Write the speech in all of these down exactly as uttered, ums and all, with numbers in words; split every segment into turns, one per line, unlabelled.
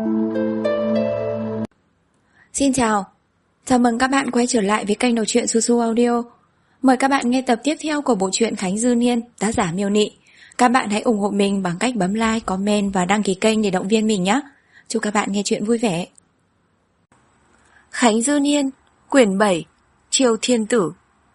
Xin chào, chào mừng các bạn quay trở lại với kênh đọc truyện Su Su Audio. Mời các bạn nghe tập tiếp theo của bộ truyện Khánh Dư Niên, tác giả Miêu Nị. Các bạn hãy ủng hộ mình bằng cách bấm like, comment và đăng ký kênh để động viên mình nhé. Chúc các bạn nghe truyện vui vẻ. Khánh Dư Niên, quyển bảy, Triều Thiên Tử.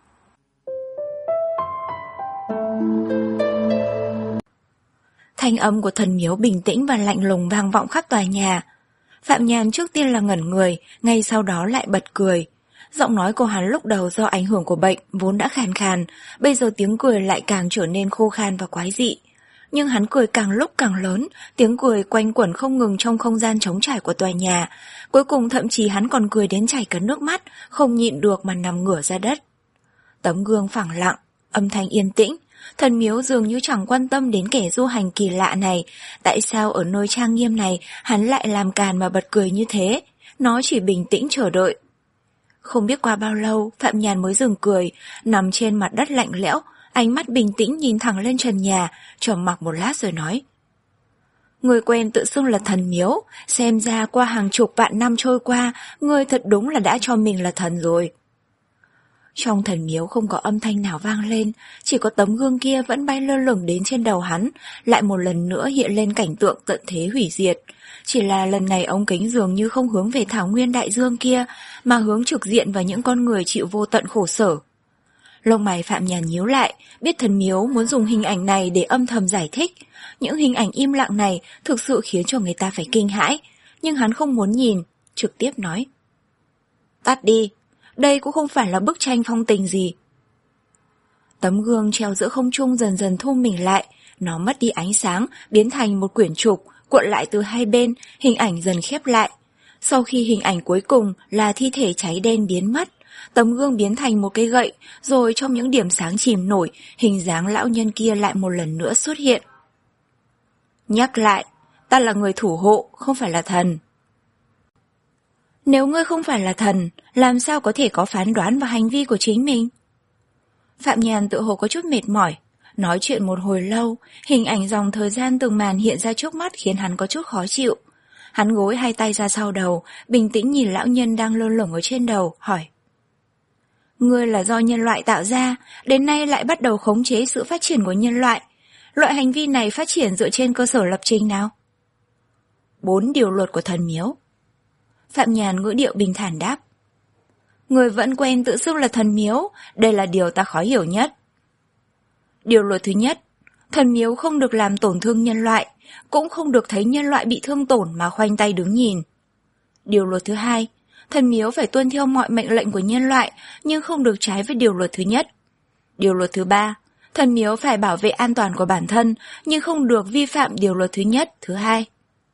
Thanh âm của thần miếu bình tĩnh và lạnh lùng vang vọng khắp tòa nhà. Phạm Nhàn trước tiên là ngẩn người, ngay sau đó lại bật cười. Giọng nói của hắn lúc đầu do ảnh hưởng của bệnh vốn đã khàn khàn, bây giờ tiếng cười lại càng trở nên khô khan và quái dị. Nhưng hắn cười càng lúc càng lớn, tiếng cười quanh quẩn không ngừng trong không gian trống trải của tòa nhà. Cuối cùng thậm chí hắn còn cười đến chảy cả nước mắt, không nhịn được mà nằm ngửa ra đất. Tấm gương phẳng lặng, âm thanh yên tĩnh. Thần miếu dường như chẳng quan tâm đến kẻ du hành kỳ lạ này. Tại sao ở nơi trang nghiêm này hắn lại làm càn mà bật cười như thế? Nó chỉ bình tĩnh chờ đợi. Không biết qua bao lâu Phạm Nhàn mới dừng cười, nằm trên mặt đất lạnh lẽo, ánh mắt bình tĩnh nhìn thẳng lên trần nhà, trầm mặc một lát rồi nói: Người quen tự xưng là thần miếu, xem ra qua hàng chục vạn năm trôi qua, người thật đúng là đã cho mình là thần rồi. Trong thần miếu không có âm thanh nào vang lên, chỉ có tấm gương kia vẫn bay lơ lửng đến trên đầu hắn, lại một lần nữa hiện lên cảnh tượng tận thế hủy diệt. Chỉ là lần này ống kính dường như không hướng về thảo nguyên đại dương kia, mà hướng trực diện vào những con người chịu vô tận khổ sở. Lông mày Phạm Nhàn nhíu lại, biết thần miếu muốn dùng hình ảnh này để âm thầm giải thích. Những hình ảnh im lặng này thực sự khiến cho người ta phải kinh hãi, nhưng hắn không muốn nhìn, trực tiếp nói: Tắt đi, đây cũng không phải là bức tranh phong tình gì. Tấm gương treo giữa không trung dần dần thu mình lại, nó mất đi ánh sáng, biến thành một quyển trục, cuộn lại từ hai bên, hình ảnh dần khép lại. Sau khi hình ảnh cuối cùng là thi thể cháy đen biến mất, tấm gương biến thành một cây gậy, rồi trong những điểm sáng chìm nổi, hình dáng lão nhân kia lại một lần nữa xuất hiện. Nhắc lại, ta là người thủ hộ, không phải là thần. Nếu ngươi không phải là thần, làm sao có thể có phán đoán vào hành vi của chính mình? Phạm Nhàn tự hồ có chút mệt mỏi, nói chuyện một hồi lâu, hình ảnh dòng thời gian từng màn hiện ra trước mắt khiến hắn có chút khó chịu. Hắn gối hai tay ra sau đầu, bình tĩnh nhìn lão nhân đang lơ lửng ở trên đầu, hỏi: Ngươi là do nhân loại tạo ra, đến nay lại bắt đầu khống chế sự phát triển của nhân loại. Loại hành vi này phát triển dựa trên cơ sở lập trình nào? Bốn điều luật của thần miếu. Phạm Nhàn ngữ điệu bình thản đáp: Người vẫn quen tự xưng là thần miếu, đây là điều ta khó hiểu nhất. Điều luật thứ nhất, thần miếu không được làm tổn thương nhân loại, cũng không được thấy nhân loại bị thương tổn mà khoanh tay đứng nhìn. Điều luật thứ hai, thần miếu phải tuân theo mọi mệnh lệnh của nhân loại, nhưng không được trái với điều luật thứ nhất. Điều luật thứ ba, thần miếu phải bảo vệ an toàn của bản thân, nhưng không được vi phạm điều luật thứ nhất, thứ hai.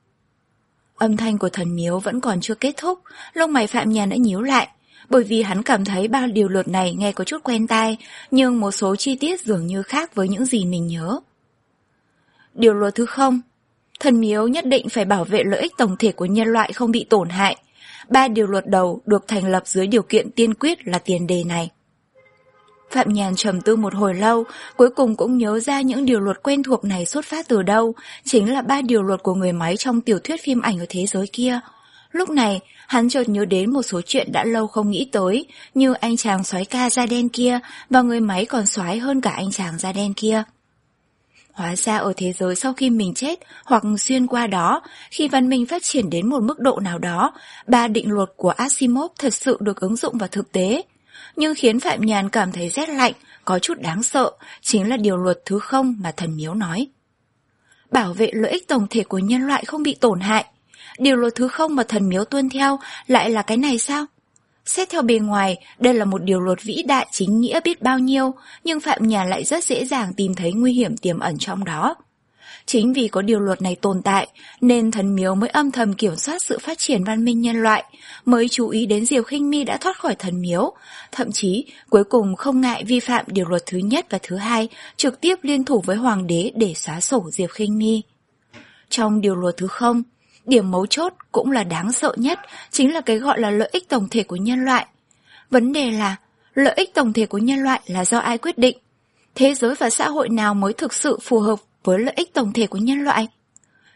Âm thanh của thần miếu vẫn còn chưa kết thúc, lông mày Phạm Nhàn đã nhíu lại, bởi vì hắn cảm thấy ba điều luật này nghe có chút quen tai, nhưng một số chi tiết dường như khác với những gì mình nhớ. Điều luật thứ không, thần miếu nhất định phải bảo vệ lợi ích tổng thể của nhân loại không bị tổn hại. Ba điều luật đầu được thành lập dưới điều kiện tiên quyết là tiền đề này. Phạm Nhàn trầm tư một hồi lâu, cuối cùng cũng nhớ ra những điều luật quen thuộc này xuất phát từ đâu, chính là ba điều luật của người máy trong tiểu thuyết phim ảnh ở thế giới kia. Lúc này, hắn chợt nhớ đến một số chuyện đã lâu không nghĩ tới, như anh chàng soái ca da đen kia và người máy còn soái hơn cả anh chàng da đen kia. Hóa ra ở thế giới sau khi mình chết hoặc xuyên qua đó, khi văn minh phát triển đến một mức độ nào đó, ba định luật của Asimov thật sự được ứng dụng vào thực tế. Nhưng khiến Phạm Nhàn cảm thấy rét lạnh, có chút đáng sợ, chính là điều luật thứ không mà thần miếu nói. Bảo vệ lợi ích tổng thể của nhân loại không bị tổn hại. Điều luật thứ không mà thần miếu tuân theo lại là cái này sao? Xét theo bề ngoài, đây là một điều luật vĩ đại chính nghĩa biết bao nhiêu, nhưng Phạm Nhàn lại rất dễ dàng tìm thấy nguy hiểm tiềm ẩn trong đó. Chính vì có điều luật này tồn tại, nên thần miếu mới âm thầm kiểm soát sự phát triển văn minh nhân loại, mới chú ý đến Diệp Khinh Mi đã thoát khỏi thần miếu, thậm chí cuối cùng không ngại vi phạm điều luật thứ nhất và thứ hai, trực tiếp liên thủ với hoàng đế để xóa sổ Diệp Khinh Mi. Trong điều luật thứ không, điểm mấu chốt cũng là đáng sợ nhất, chính là cái gọi là lợi ích tổng thể của nhân loại. Vấn đề là, lợi ích tổng thể của nhân loại là do ai quyết định? Thế giới và xã hội nào mới thực sự phù hợp với lợi ích tổng thể của nhân loại?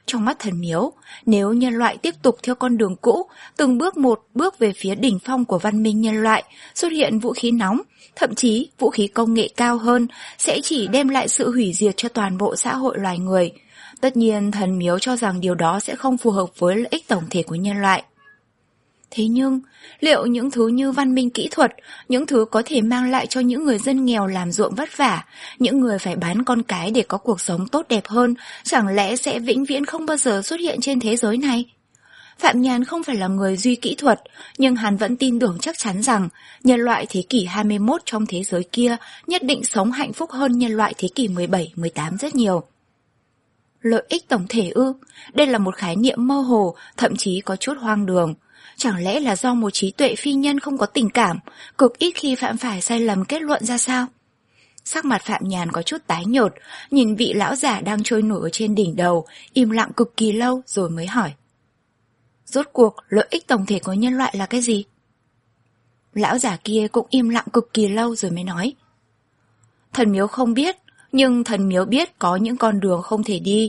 Trong mắt Thần Miếu, nếu nhân loại tiếp tục theo con đường cũ, từng bước một bước về phía đỉnh phong của văn minh nhân loại, xuất hiện vũ khí nóng, thậm chí vũ khí công nghệ cao hơn, sẽ chỉ đem lại sự hủy diệt cho toàn bộ xã hội loài người. Tất nhiên, Thần Miếu cho rằng điều đó sẽ không phù hợp với lợi ích tổng thể của nhân loại. Thế nhưng, liệu những thứ như văn minh kỹ thuật, những thứ có thể mang lại cho những người dân nghèo làm ruộng vất vả, những người phải bán con cái để có cuộc sống tốt đẹp hơn, chẳng lẽ sẽ vĩnh viễn không bao giờ xuất hiện trên thế giới này? Phạm Nhàn không phải là người duy kỹ thuật, nhưng hắn vẫn tin tưởng chắc chắn rằng nhân loại thế kỷ hai mươi mốt trong thế giới kia nhất định sống hạnh phúc hơn nhân loại thế kỷ mười bảy, mười tám rất nhiều. Lợi ích tổng thể ư? Đây là một khái niệm mơ hồ, thậm chí có chút hoang đường. Chẳng lẽ là do một trí tuệ phi nhân không có tình cảm, cực ít khi phạm phải sai lầm kết luận ra sao? Sắc mặt Phạm Nhàn có chút tái nhợt, nhìn vị lão giả đang trôi nổi ở trên đỉnh đầu, im lặng cực kỳ lâu rồi mới hỏi. Rốt cuộc, lợi ích tổng thể của nhân loại là cái gì? Lão giả kia cũng im lặng cực kỳ lâu rồi mới nói. Thần Miếu không biết, nhưng Thần Miếu biết có những con đường không thể đi.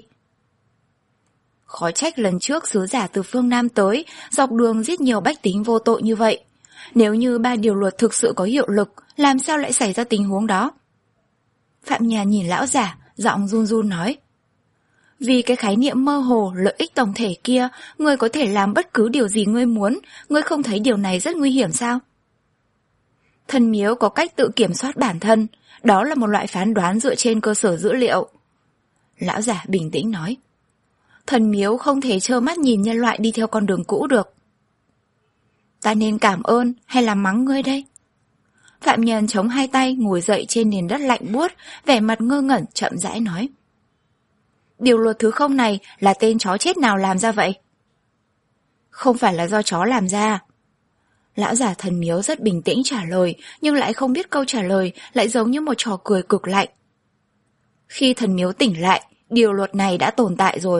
Khó trách lần trước sứ giả từ phương Nam tới, dọc đường giết nhiều bách tính vô tội như vậy. Nếu như ba điều luật thực sự có hiệu lực, làm sao lại xảy ra tình huống đó? Phạm Nhàn nhìn lão giả, giọng run run nói. Vì cái khái niệm mơ hồ, lợi ích tổng thể kia, ngươi có thể làm bất cứ điều gì ngươi muốn, ngươi không thấy điều này rất nguy hiểm sao? Thần Miếu có cách tự kiểm soát bản thân, đó là một loại phán đoán dựa trên cơ sở dữ liệu. Lão giả bình tĩnh nói. Thần Miếu không thể trơ mắt nhìn nhân loại đi theo con đường cũ được. Ta nên cảm ơn hay là mắng ngươi đây? Phạm Nhân chống hai tay ngồi dậy trên nền đất lạnh buốt, vẻ mặt ngơ ngẩn chậm rãi nói. Điều luật thứ không này là tên chó chết nào làm ra vậy? Không phải là do chó làm ra. Lão giả Thần Miếu rất bình tĩnh trả lời, nhưng lại không biết câu trả lời lại giống như một trò cười cực lạnh. Khi Thần Miếu tỉnh lại, điều luật này đã tồn tại rồi.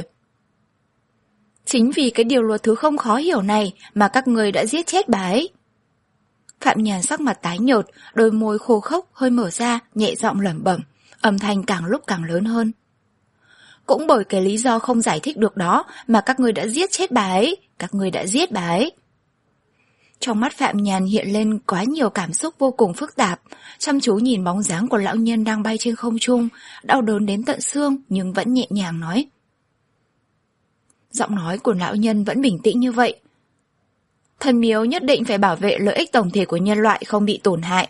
Chính vì cái điều luật thứ không khó hiểu này mà các người đã giết chết bà ấy. Phạm Nhàn sắc mặt tái nhợt, đôi môi khô khốc hơi mở ra, nhẹ giọng lẩm bẩm, âm thanh càng lúc càng lớn hơn. Cũng bởi cái lý do không giải thích được đó mà các người đã giết chết bà ấy, các người đã giết bà ấy. Trong mắt Phạm Nhàn hiện lên quá nhiều cảm xúc vô cùng phức tạp, chăm chú nhìn bóng dáng của lão nhân đang bay trên không trung, đau đớn đến tận xương nhưng vẫn nhẹ nhàng nói. Giọng nói của lão nhân vẫn bình tĩnh như vậy. Thần Miếu nhất định phải bảo vệ lợi ích tổng thể của nhân loại không bị tổn hại.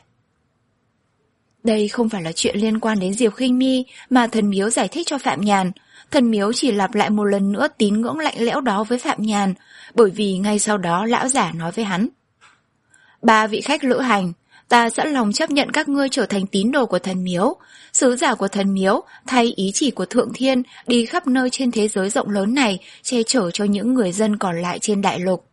Đây không phải là chuyện liên quan đến Diệp Khinh Mi mà Thần Miếu giải thích cho Phạm Nhàn. Thần Miếu chỉ lặp lại một lần nữa tín ngưỡng lạnh lẽo đó với Phạm Nhàn, bởi vì ngay sau đó lão giả nói với hắn. Ba vị khách lữ hành, ta sẵn lòng chấp nhận các ngươi trở thành tín đồ của Thần Miếu. Sứ giả của Thần Miếu thay ý chỉ của Thượng Thiên đi khắp nơi trên thế giới rộng lớn này, che chở cho những người dân còn lại trên đại lục.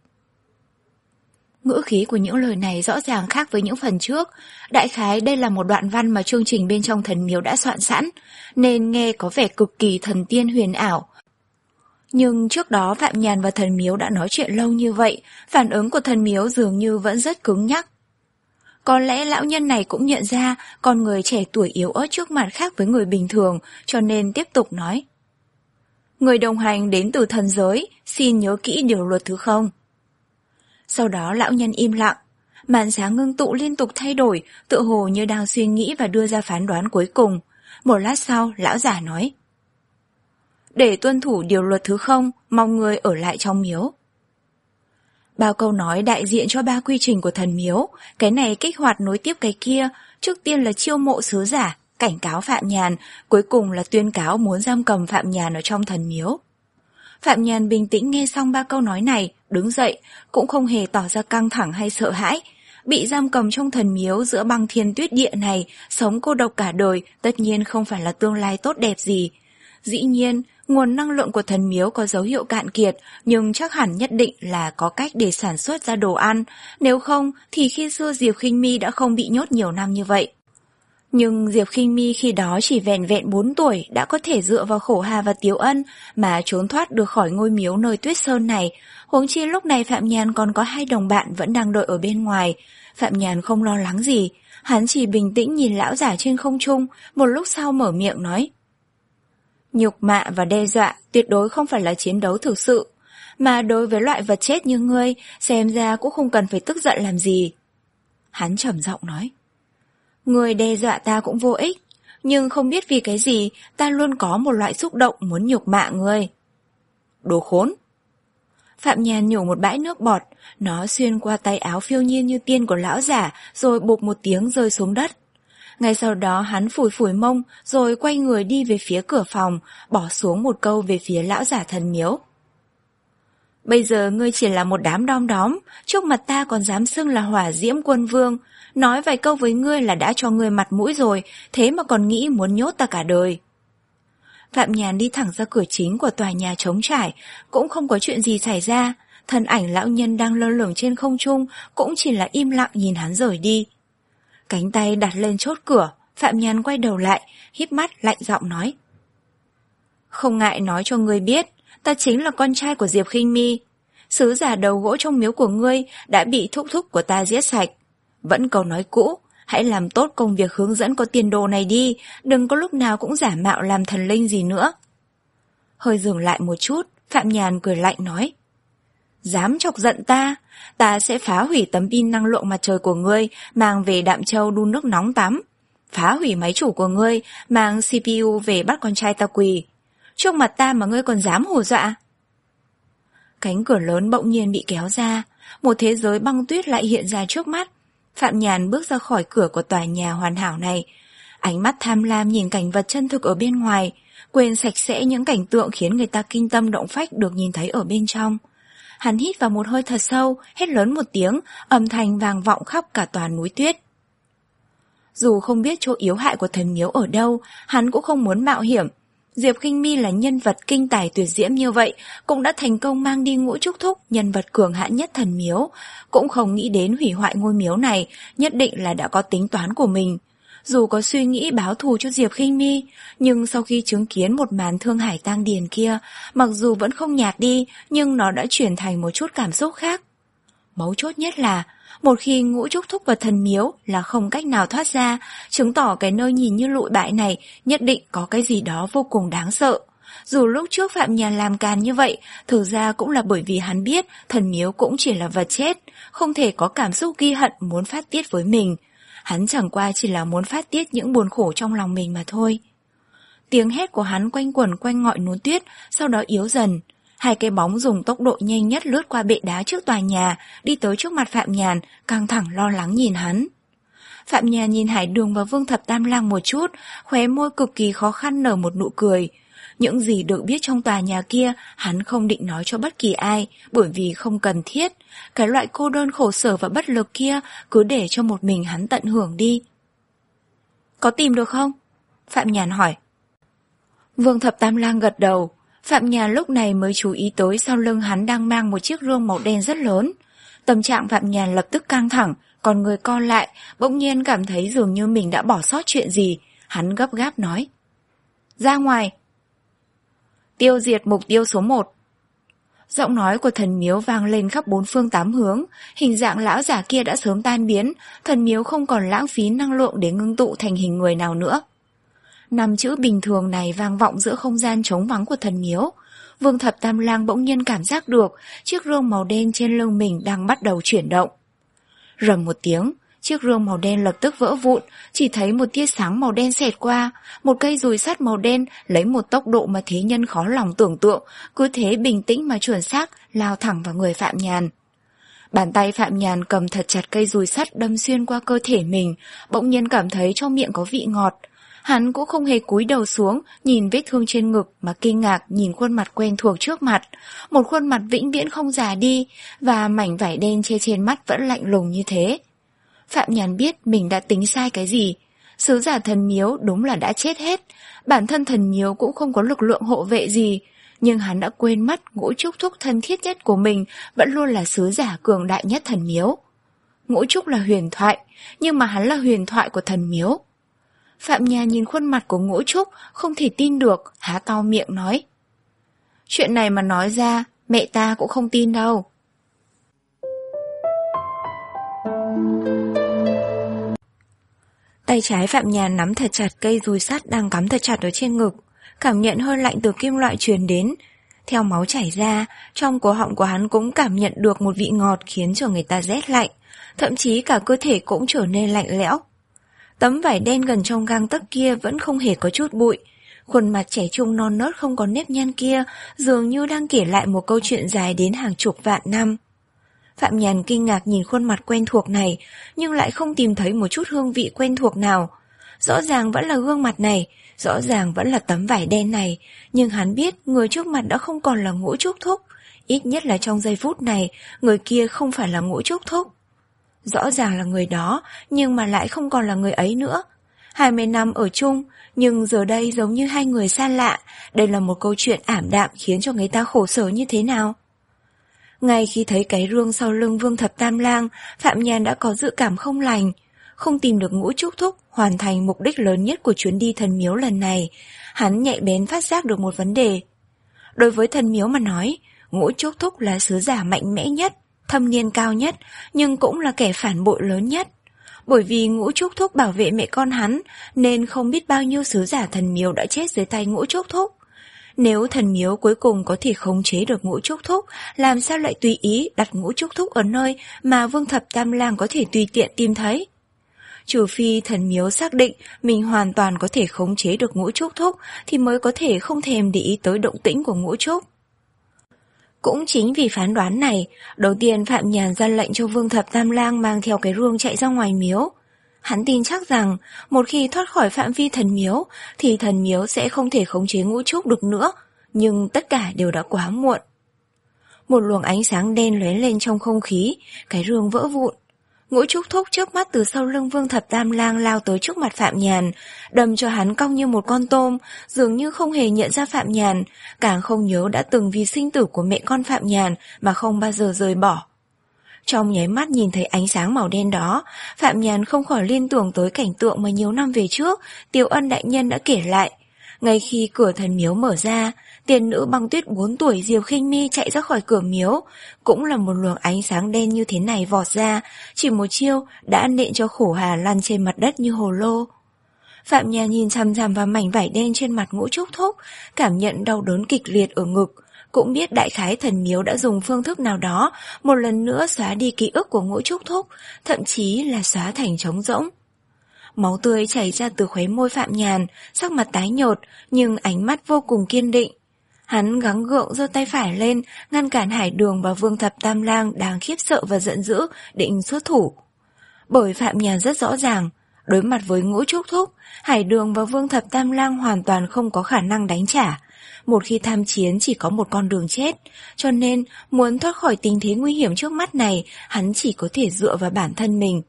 Ngữ khí của những lời này rõ ràng khác với những phần trước. Đại khái đây là một đoạn văn mà chương trình bên trong Thần Miếu đã soạn sẵn, nên nghe có vẻ cực kỳ thần tiên huyền ảo. Nhưng trước đó Phạm Nhàn và Thần Miếu đã nói chuyện lâu như vậy, phản ứng của Thần Miếu dường như vẫn rất cứng nhắc. Có lẽ lão nhân này cũng nhận ra con người trẻ tuổi yếu ớt trước mặt khác với người bình thường, cho nên tiếp tục nói. Người đồng hành đến từ thần giới, xin nhớ kỹ điều luật thứ không. Sau đó lão nhân im lặng, màn sáng ngưng tụ liên tục thay đổi, tựa hồ như đang suy nghĩ và đưa ra phán đoán cuối cùng. Một lát sau, lão giả nói. Để tuân thủ điều luật thứ không, mong người ở lại trong miếu. Bao câu nói đại diện cho ba quy trình của Thần Miếu, cái này kích hoạt nối tiếp cái kia, trước tiên là chiêu mộ sứ giả, cảnh cáo Phạm Nhàn, cuối cùng là tuyên cáo muốn giam cầm Phạm Nhàn ở trong Thần Miếu. Phạm Nhàn bình tĩnh nghe xong ba câu nói này, đứng dậy, cũng không hề tỏ ra căng thẳng hay sợ hãi. Bị giam cầm trong Thần Miếu giữa băng thiên tuyết địa này, sống cô độc cả đời, tất nhiên không phải là tương lai tốt đẹp gì. Dĩ nhiên, nguồn năng lượng của Thần Miếu có dấu hiệu cạn kiệt, nhưng chắc hẳn nhất định là có cách để sản xuất ra đồ ăn, nếu không thì khi xưa Diệp Khinh Mi đã không bị nhốt nhiều năm như vậy. Nhưng Diệp Khinh Mi khi đó chỉ vẹn vẹn bốn tuổi đã có thể dựa vào Khổ Hà và Tiếu Ân mà trốn thoát được khỏi ngôi miếu nơi Tuyết Sơn này, huống chi lúc này Phạm Nhàn còn có hai đồng bạn vẫn đang đợi ở bên ngoài. Phạm Nhàn không lo lắng gì, hắn chỉ bình tĩnh nhìn lão giả trên không trung, một lúc sau mở miệng nói. Nhục mạ và đe dọa tuyệt đối không phải là chiến đấu thực sự, mà đối với loại vật chết như ngươi, xem ra cũng không cần phải tức giận làm gì. Hắn trầm giọng nói. Ngươi đe dọa ta cũng vô ích, nhưng không biết vì cái gì ta luôn có một loại xúc động muốn nhục mạ ngươi. Đồ khốn! Phạm Nhàn nhổ một bãi nước bọt, nó xuyên qua tay áo phiêu nhiên như tiên của lão giả, rồi bụp một tiếng rơi xuống đất. Ngay sau đó hắn phủi phủi mông, rồi quay người đi về phía cửa phòng, bỏ xuống một câu về phía lão giả thần miếu. Bây giờ ngươi chỉ là một đám đom đóm, trước mặt ta còn dám xưng là hỏa diễm quân vương, nói vài câu với ngươi là đã cho ngươi mặt mũi rồi, thế mà còn nghĩ muốn nhốt ta cả đời. Phạm Nhàn đi thẳng ra cửa chính của tòa nhà trống trải, cũng không có chuyện gì xảy ra, thân ảnh lão nhân đang lơ lửng trên không trung cũng chỉ là im lặng nhìn hắn rời đi. Cánh tay đặt lên chốt cửa, Phạm Nhàn quay đầu lại, híp mắt lạnh giọng nói. Không ngại nói cho ngươi biết, ta chính là con trai của Diệp Khinh Mi. Sứ giả đầu gỗ trong miếu của ngươi đã bị thúc thúc của ta giết sạch. Vẫn câu nói cũ, hãy làm tốt công việc hướng dẫn có tiền đồ này đi, đừng có lúc nào cũng giả mạo làm thần linh gì nữa. Hơi dừng lại một chút, Phạm Nhàn cười lạnh nói. Dám chọc giận ta, ta sẽ phá hủy tấm pin năng lượng mặt trời của ngươi, mang về Đạm Châu đun nước nóng tắm. Phá hủy máy chủ của ngươi, mang xê pê u về bắt con trai ta quỳ. Trước mặt ta mà ngươi còn dám hù dọa. Cánh cửa lớn bỗng nhiên bị kéo ra, một thế giới băng tuyết lại hiện ra trước mắt. Phạm Nhàn bước ra khỏi cửa của tòa nhà hoàn hảo này, ánh mắt tham lam nhìn cảnh vật chân thực ở bên ngoài, quên sạch sẽ những cảnh tượng khiến người ta kinh tâm động phách được nhìn thấy ở bên trong. Hắn hít vào một hơi thật sâu, hét lớn một tiếng, âm thanh vang vọng khắp cả tòa núi tuyết. Dù không biết chỗ yếu hại của thần miếu ở đâu, hắn cũng không muốn mạo hiểm. Diệp Khinh Mi là nhân vật kinh tài tuyệt diễm như vậy, cũng đã thành công mang đi Ngũ Trúc Thúc, nhân vật cường hãn nhất thần miếu, cũng không nghĩ đến hủy hoại ngôi miếu này, nhất định là đã có tính toán của mình. Dù có suy nghĩ báo thù cho Diệp Khinh Mi, nhưng sau khi chứng kiến một màn thương hải tang điền kia, mặc dù vẫn không nhạt đi, nhưng nó đã chuyển thành một chút cảm xúc khác. Mấu chốt nhất là, một khi Ngũ Trúc Thúc vào thần miếu là không cách nào thoát ra, chứng tỏ cái nơi nhìn như lụi bại này nhất định có cái gì đó vô cùng đáng sợ. Dù lúc trước Phạm Nhàn làm càn như vậy, thực ra cũng là bởi vì hắn biết thần miếu cũng chỉ là vật chết, không thể có cảm xúc ghi hận muốn phát tiết với mình. Hắn chẳng qua chỉ là muốn phát tiết những buồn khổ trong lòng mình mà thôi. Tiếng hét của hắn quanh quẩn quanh ngọn núi tuyết, sau đó yếu dần. Hai cái bóng dùng tốc độ nhanh nhất lướt qua bệ đá trước tòa nhà, đi tới trước mặt Phạm Nhàn, căng thẳng lo lắng nhìn hắn. Phạm Nhàn nhìn Hải Đường và Vương Thập Tam Lang một chút, khóe môi cực kỳ khó khăn nở một nụ cười. Những gì được biết trong tòa nhà kia, hắn không định nói cho bất kỳ ai, bởi vì không cần thiết. Cái loại cô đơn khổ sở và bất lực kia, cứ để cho một mình hắn tận hưởng đi. Có tìm được không? Phạm Nhàn hỏi. Vương Thập Tam Lang gật đầu. Phạm Nhàn lúc này mới chú ý tới sau lưng hắn đang mang một chiếc rương màu đen rất lớn. Tâm trạng Phạm Nhàn lập tức căng thẳng, còn người co lại, bỗng nhiên cảm thấy dường như mình đã bỏ sót chuyện gì. Hắn gấp gáp nói. Ra ngoài. Tiêu diệt mục tiêu số một. Giọng nói của thần miếu vang lên khắp bốn phương tám hướng, hình dạng lão giả kia đã sớm tan biến, thần miếu không còn lãng phí năng lượng để ngưng tụ thành hình người nào nữa. Năm chữ bình thường này vang vọng giữa không gian trống vắng của thần miếu. Vương Thập Tam Lang bỗng nhiên cảm giác được chiếc rương màu đen trên lưng mình đang bắt đầu chuyển động. Rầm một tiếng, chiếc rương màu đen lập tức vỡ vụn, chỉ thấy một tia sáng màu đen xẹt qua, một cây dùi sắt màu đen lấy một tốc độ mà thế nhân khó lòng tưởng tượng, cứ thế bình tĩnh mà chuẩn xác lao thẳng vào người Phạm Nhàn. Bàn tay Phạm Nhàn cầm thật chặt cây dùi sắt đâm xuyên qua cơ thể mình, bỗng nhiên cảm thấy trong miệng có vị ngọt. Hắn cũng không hề cúi đầu xuống, nhìn vết thương trên ngực mà kinh ngạc nhìn khuôn mặt quen thuộc trước mặt. Một khuôn mặt vĩnh viễn không già đi, và mảnh vải đen che trên mắt vẫn lạnh lùng như thế. Phạm Nhàn biết mình đã tính sai cái gì. Sứ giả thần miếu đúng là đã chết hết. Bản thân thần miếu cũng không có lực lượng hộ vệ gì. Nhưng hắn đã quên mất Ngũ Trúc Thúc thân thiết nhất của mình vẫn luôn là sứ giả cường đại nhất thần miếu. Ngũ Trúc là huyền thoại, nhưng mà hắn là huyền thoại của thần miếu. Phạm Nhàn nhìn khuôn mặt của Ngũ Trúc, không thể tin được, há to miệng nói. Chuyện này mà nói ra, mẹ ta cũng không tin đâu. Tay trái Phạm Nhàn nắm thật chặt cây dùi sắt đang cắm thật chặt ở trên ngực. cảm nhận hơi lạnh từ kim loại truyền đến. Theo máu chảy ra, trong cổ họng của hắn cũng cảm nhận được một vị ngọt khiến cho người ta rét lạnh, thậm chí cả cơ thể cũng trở nên lạnh lẽo. Tấm vải đen gần trong gang tấc kia vẫn không hề có chút bụi. Khuôn mặt trẻ trung non nớt không có nếp nhăn kia dường như đang kể lại một câu chuyện dài đến hàng chục vạn năm. Phạm Nhàn kinh ngạc nhìn khuôn mặt quen thuộc này, nhưng lại không tìm thấy một chút hương vị quen thuộc nào. Rõ ràng vẫn là gương mặt này, rõ ràng vẫn là tấm vải đen này, nhưng hắn biết người trước mặt đã không còn là Ngũ Trúc Thúc. Ít nhất là trong giây phút này, người kia không phải là Ngũ Trúc Thúc. Rõ ràng là người đó, nhưng mà lại không còn là người ấy nữa. Hai mươi năm ở chung, nhưng giờ đây giống như hai người xa lạ. Đây là một câu chuyện ảm đạm khiến cho người ta khổ sở như thế nào. Ngay khi thấy cái rương sau lưng Vương Thập Tam Lang, Phạm Nhàn đã có dự cảm không lành. Không tìm được Ngũ Trúc Thúc hoàn thành mục đích lớn nhất của chuyến đi thần miếu lần này, hắn nhạy bén phát giác được một vấn đề. Đối với thần miếu mà nói, Ngũ Trúc Thúc là sứ giả mạnh mẽ nhất, thâm niên cao nhất, nhưng cũng là kẻ phản bội lớn nhất. Bởi vì Ngũ Trúc Thúc bảo vệ mẹ con hắn, nên không biết bao nhiêu sứ giả thần miếu đã chết dưới tay Ngũ Trúc Thúc. Nếu thần miếu cuối cùng có thể khống chế được Ngũ Trúc Thúc, làm sao lại tùy ý đặt Ngũ Trúc Thúc ở nơi mà Vương Thập Tam Lang có thể tùy tiện tìm thấy? Trừ phi thần miếu xác định mình hoàn toàn có thể khống chế được Ngũ Trúc Thúc thì mới có thể không thèm để ý tới động tĩnh của Ngũ Trúc. Cũng chính vì phán đoán này, đầu tiên Phạm Nhàn ra lệnh cho Vương Thập Tam Lang mang theo cái rương chạy ra ngoài miếu. Hắn tin chắc rằng một khi thoát khỏi phạm vi thần miếu thì thần miếu sẽ không thể khống chế Ngũ Trúc được nữa, nhưng tất cả đều đã quá muộn. Một luồng ánh sáng đen lóe lên trong không khí, cái rương vỡ vụn. Ngũ Trúc Thúc chớp mắt từ sau lưng Vương Thập Tam Lang lao tới trước mặt Phạm Nhàn, đâm cho hắn cong như một con tôm, dường như không hề nhận ra Phạm Nhàn, càng không nhớ đã từng vì sinh tử của mẹ con Phạm Nhàn mà không bao giờ rời bỏ. Trong nháy mắt nhìn thấy ánh sáng màu đen đó, Phạm Nhàn không khỏi liên tưởng tới cảnh tượng mà nhiều năm về trước Tiểu Ân đại nhân đã kể lại. Ngay khi cửa thần miếu mở ra, tiền nữ băng tuyết bốn tuổi Diệp Khinh Mi chạy ra khỏi cửa miếu, cũng là một luồng ánh sáng đen như thế này vọt ra, chỉ một chiêu đã nện cho Khổ Hà lăn trên mặt đất như hồ lô. Phạm Nhàn nhìn chằm chằm vào mảnh vải đen trên mặt Ngũ Trúc Thúc, cảm nhận đau đớn kịch liệt ở ngực, cũng biết đại khái thần miếu đã dùng phương thức nào đó một lần nữa xóa đi ký ức của Ngũ Trúc Thúc, thậm chí là xóa thành trống rỗng. Máu tươi chảy ra từ khóe môi Phạm Nhàn, sắc mặt tái nhợt nhưng ánh mắt vô cùng kiên định. Hắn gắng gượng giơ tay phải lên, ngăn cản Hải Đường và Vương Thập Tam Lang đang khiếp sợ và giận dữ, định xuất thủ. Bởi Phạm Nhàn rất rõ ràng, đối mặt với Ngũ Trúc Thúc, Hải Đường và Vương Thập Tam Lang hoàn toàn không có khả năng đánh trả. Một khi tham chiến chỉ có một con đường chết, cho nên muốn thoát khỏi tình thế nguy hiểm trước mắt này, hắn chỉ có thể dựa vào bản thân mình.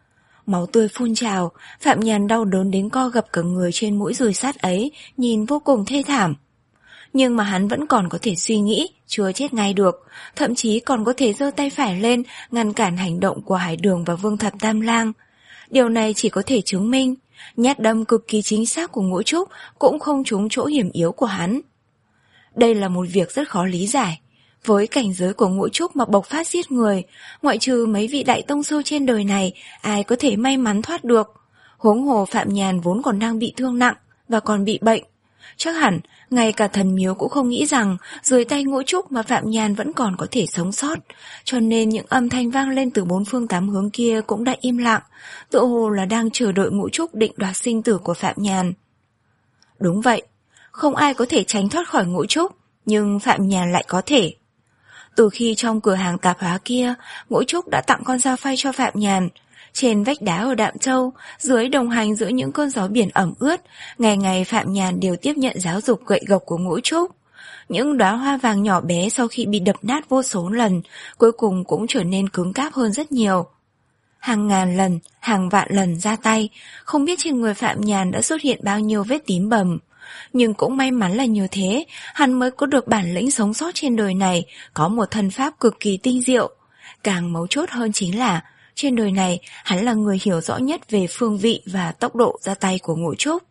Máu tươi phun trào, Phạm Nhàn đau đớn đến co gập cả người trên mũi dùi sắt ấy, nhìn vô cùng thê thảm. Nhưng mà hắn vẫn còn có thể suy nghĩ, chưa chết ngay được, thậm chí còn có thể giơ tay phải lên, ngăn cản hành động của Hải Đường và Vương Thập Tam Lang. Điều này chỉ có thể chứng minh, nhát đâm cực kỳ chính xác của Ngũ Trúc cũng không trúng chỗ hiểm yếu của hắn. Đây là một việc rất khó lý giải. Với cảnh giới của Ngũ Trúc mà bộc phát giết người, ngoại trừ mấy vị đại tông sư trên đời này, ai có thể may mắn thoát được. Huống hồ Phạm Nhàn vốn còn đang bị thương nặng và còn bị bệnh. Chắc hẳn, ngay cả thần miếu cũng không nghĩ rằng dưới tay Ngũ Trúc mà Phạm Nhàn vẫn còn có thể sống sót, cho nên những âm thanh vang lên từ bốn phương tám hướng kia cũng đã im lặng, tựa hồ là đang chờ đợi Ngũ Trúc định đoạt sinh tử của Phạm Nhàn. Đúng vậy, không ai có thể tránh thoát khỏi Ngũ Trúc, nhưng Phạm Nhàn lại có thể. Từ khi trong cửa hàng tạp hóa kia, Ngũ Trúc đã tặng con dao phay cho Phạm Nhàn. Trên vách đá ở Đạm Châu, dưới đồng hành giữa những cơn gió biển ẩm ướt, ngày ngày Phạm Nhàn đều tiếp nhận giáo dục gậy gộc của Ngũ Trúc. Những đóa hoa vàng nhỏ bé sau khi bị đập nát vô số lần, cuối cùng cũng trở nên cứng cáp hơn rất nhiều. Hàng ngàn lần, hàng vạn lần ra tay, không biết trên người Phạm Nhàn đã xuất hiện bao nhiêu vết tím bầm. Nhưng cũng may mắn là như thế, hắn mới có được bản lĩnh sống sót trên đời này, có một thân pháp cực kỳ tinh diệu. Càng mấu chốt hơn chính là, trên đời này hắn là người hiểu rõ nhất về phương vị và tốc độ ra tay của Ngũ Trúc.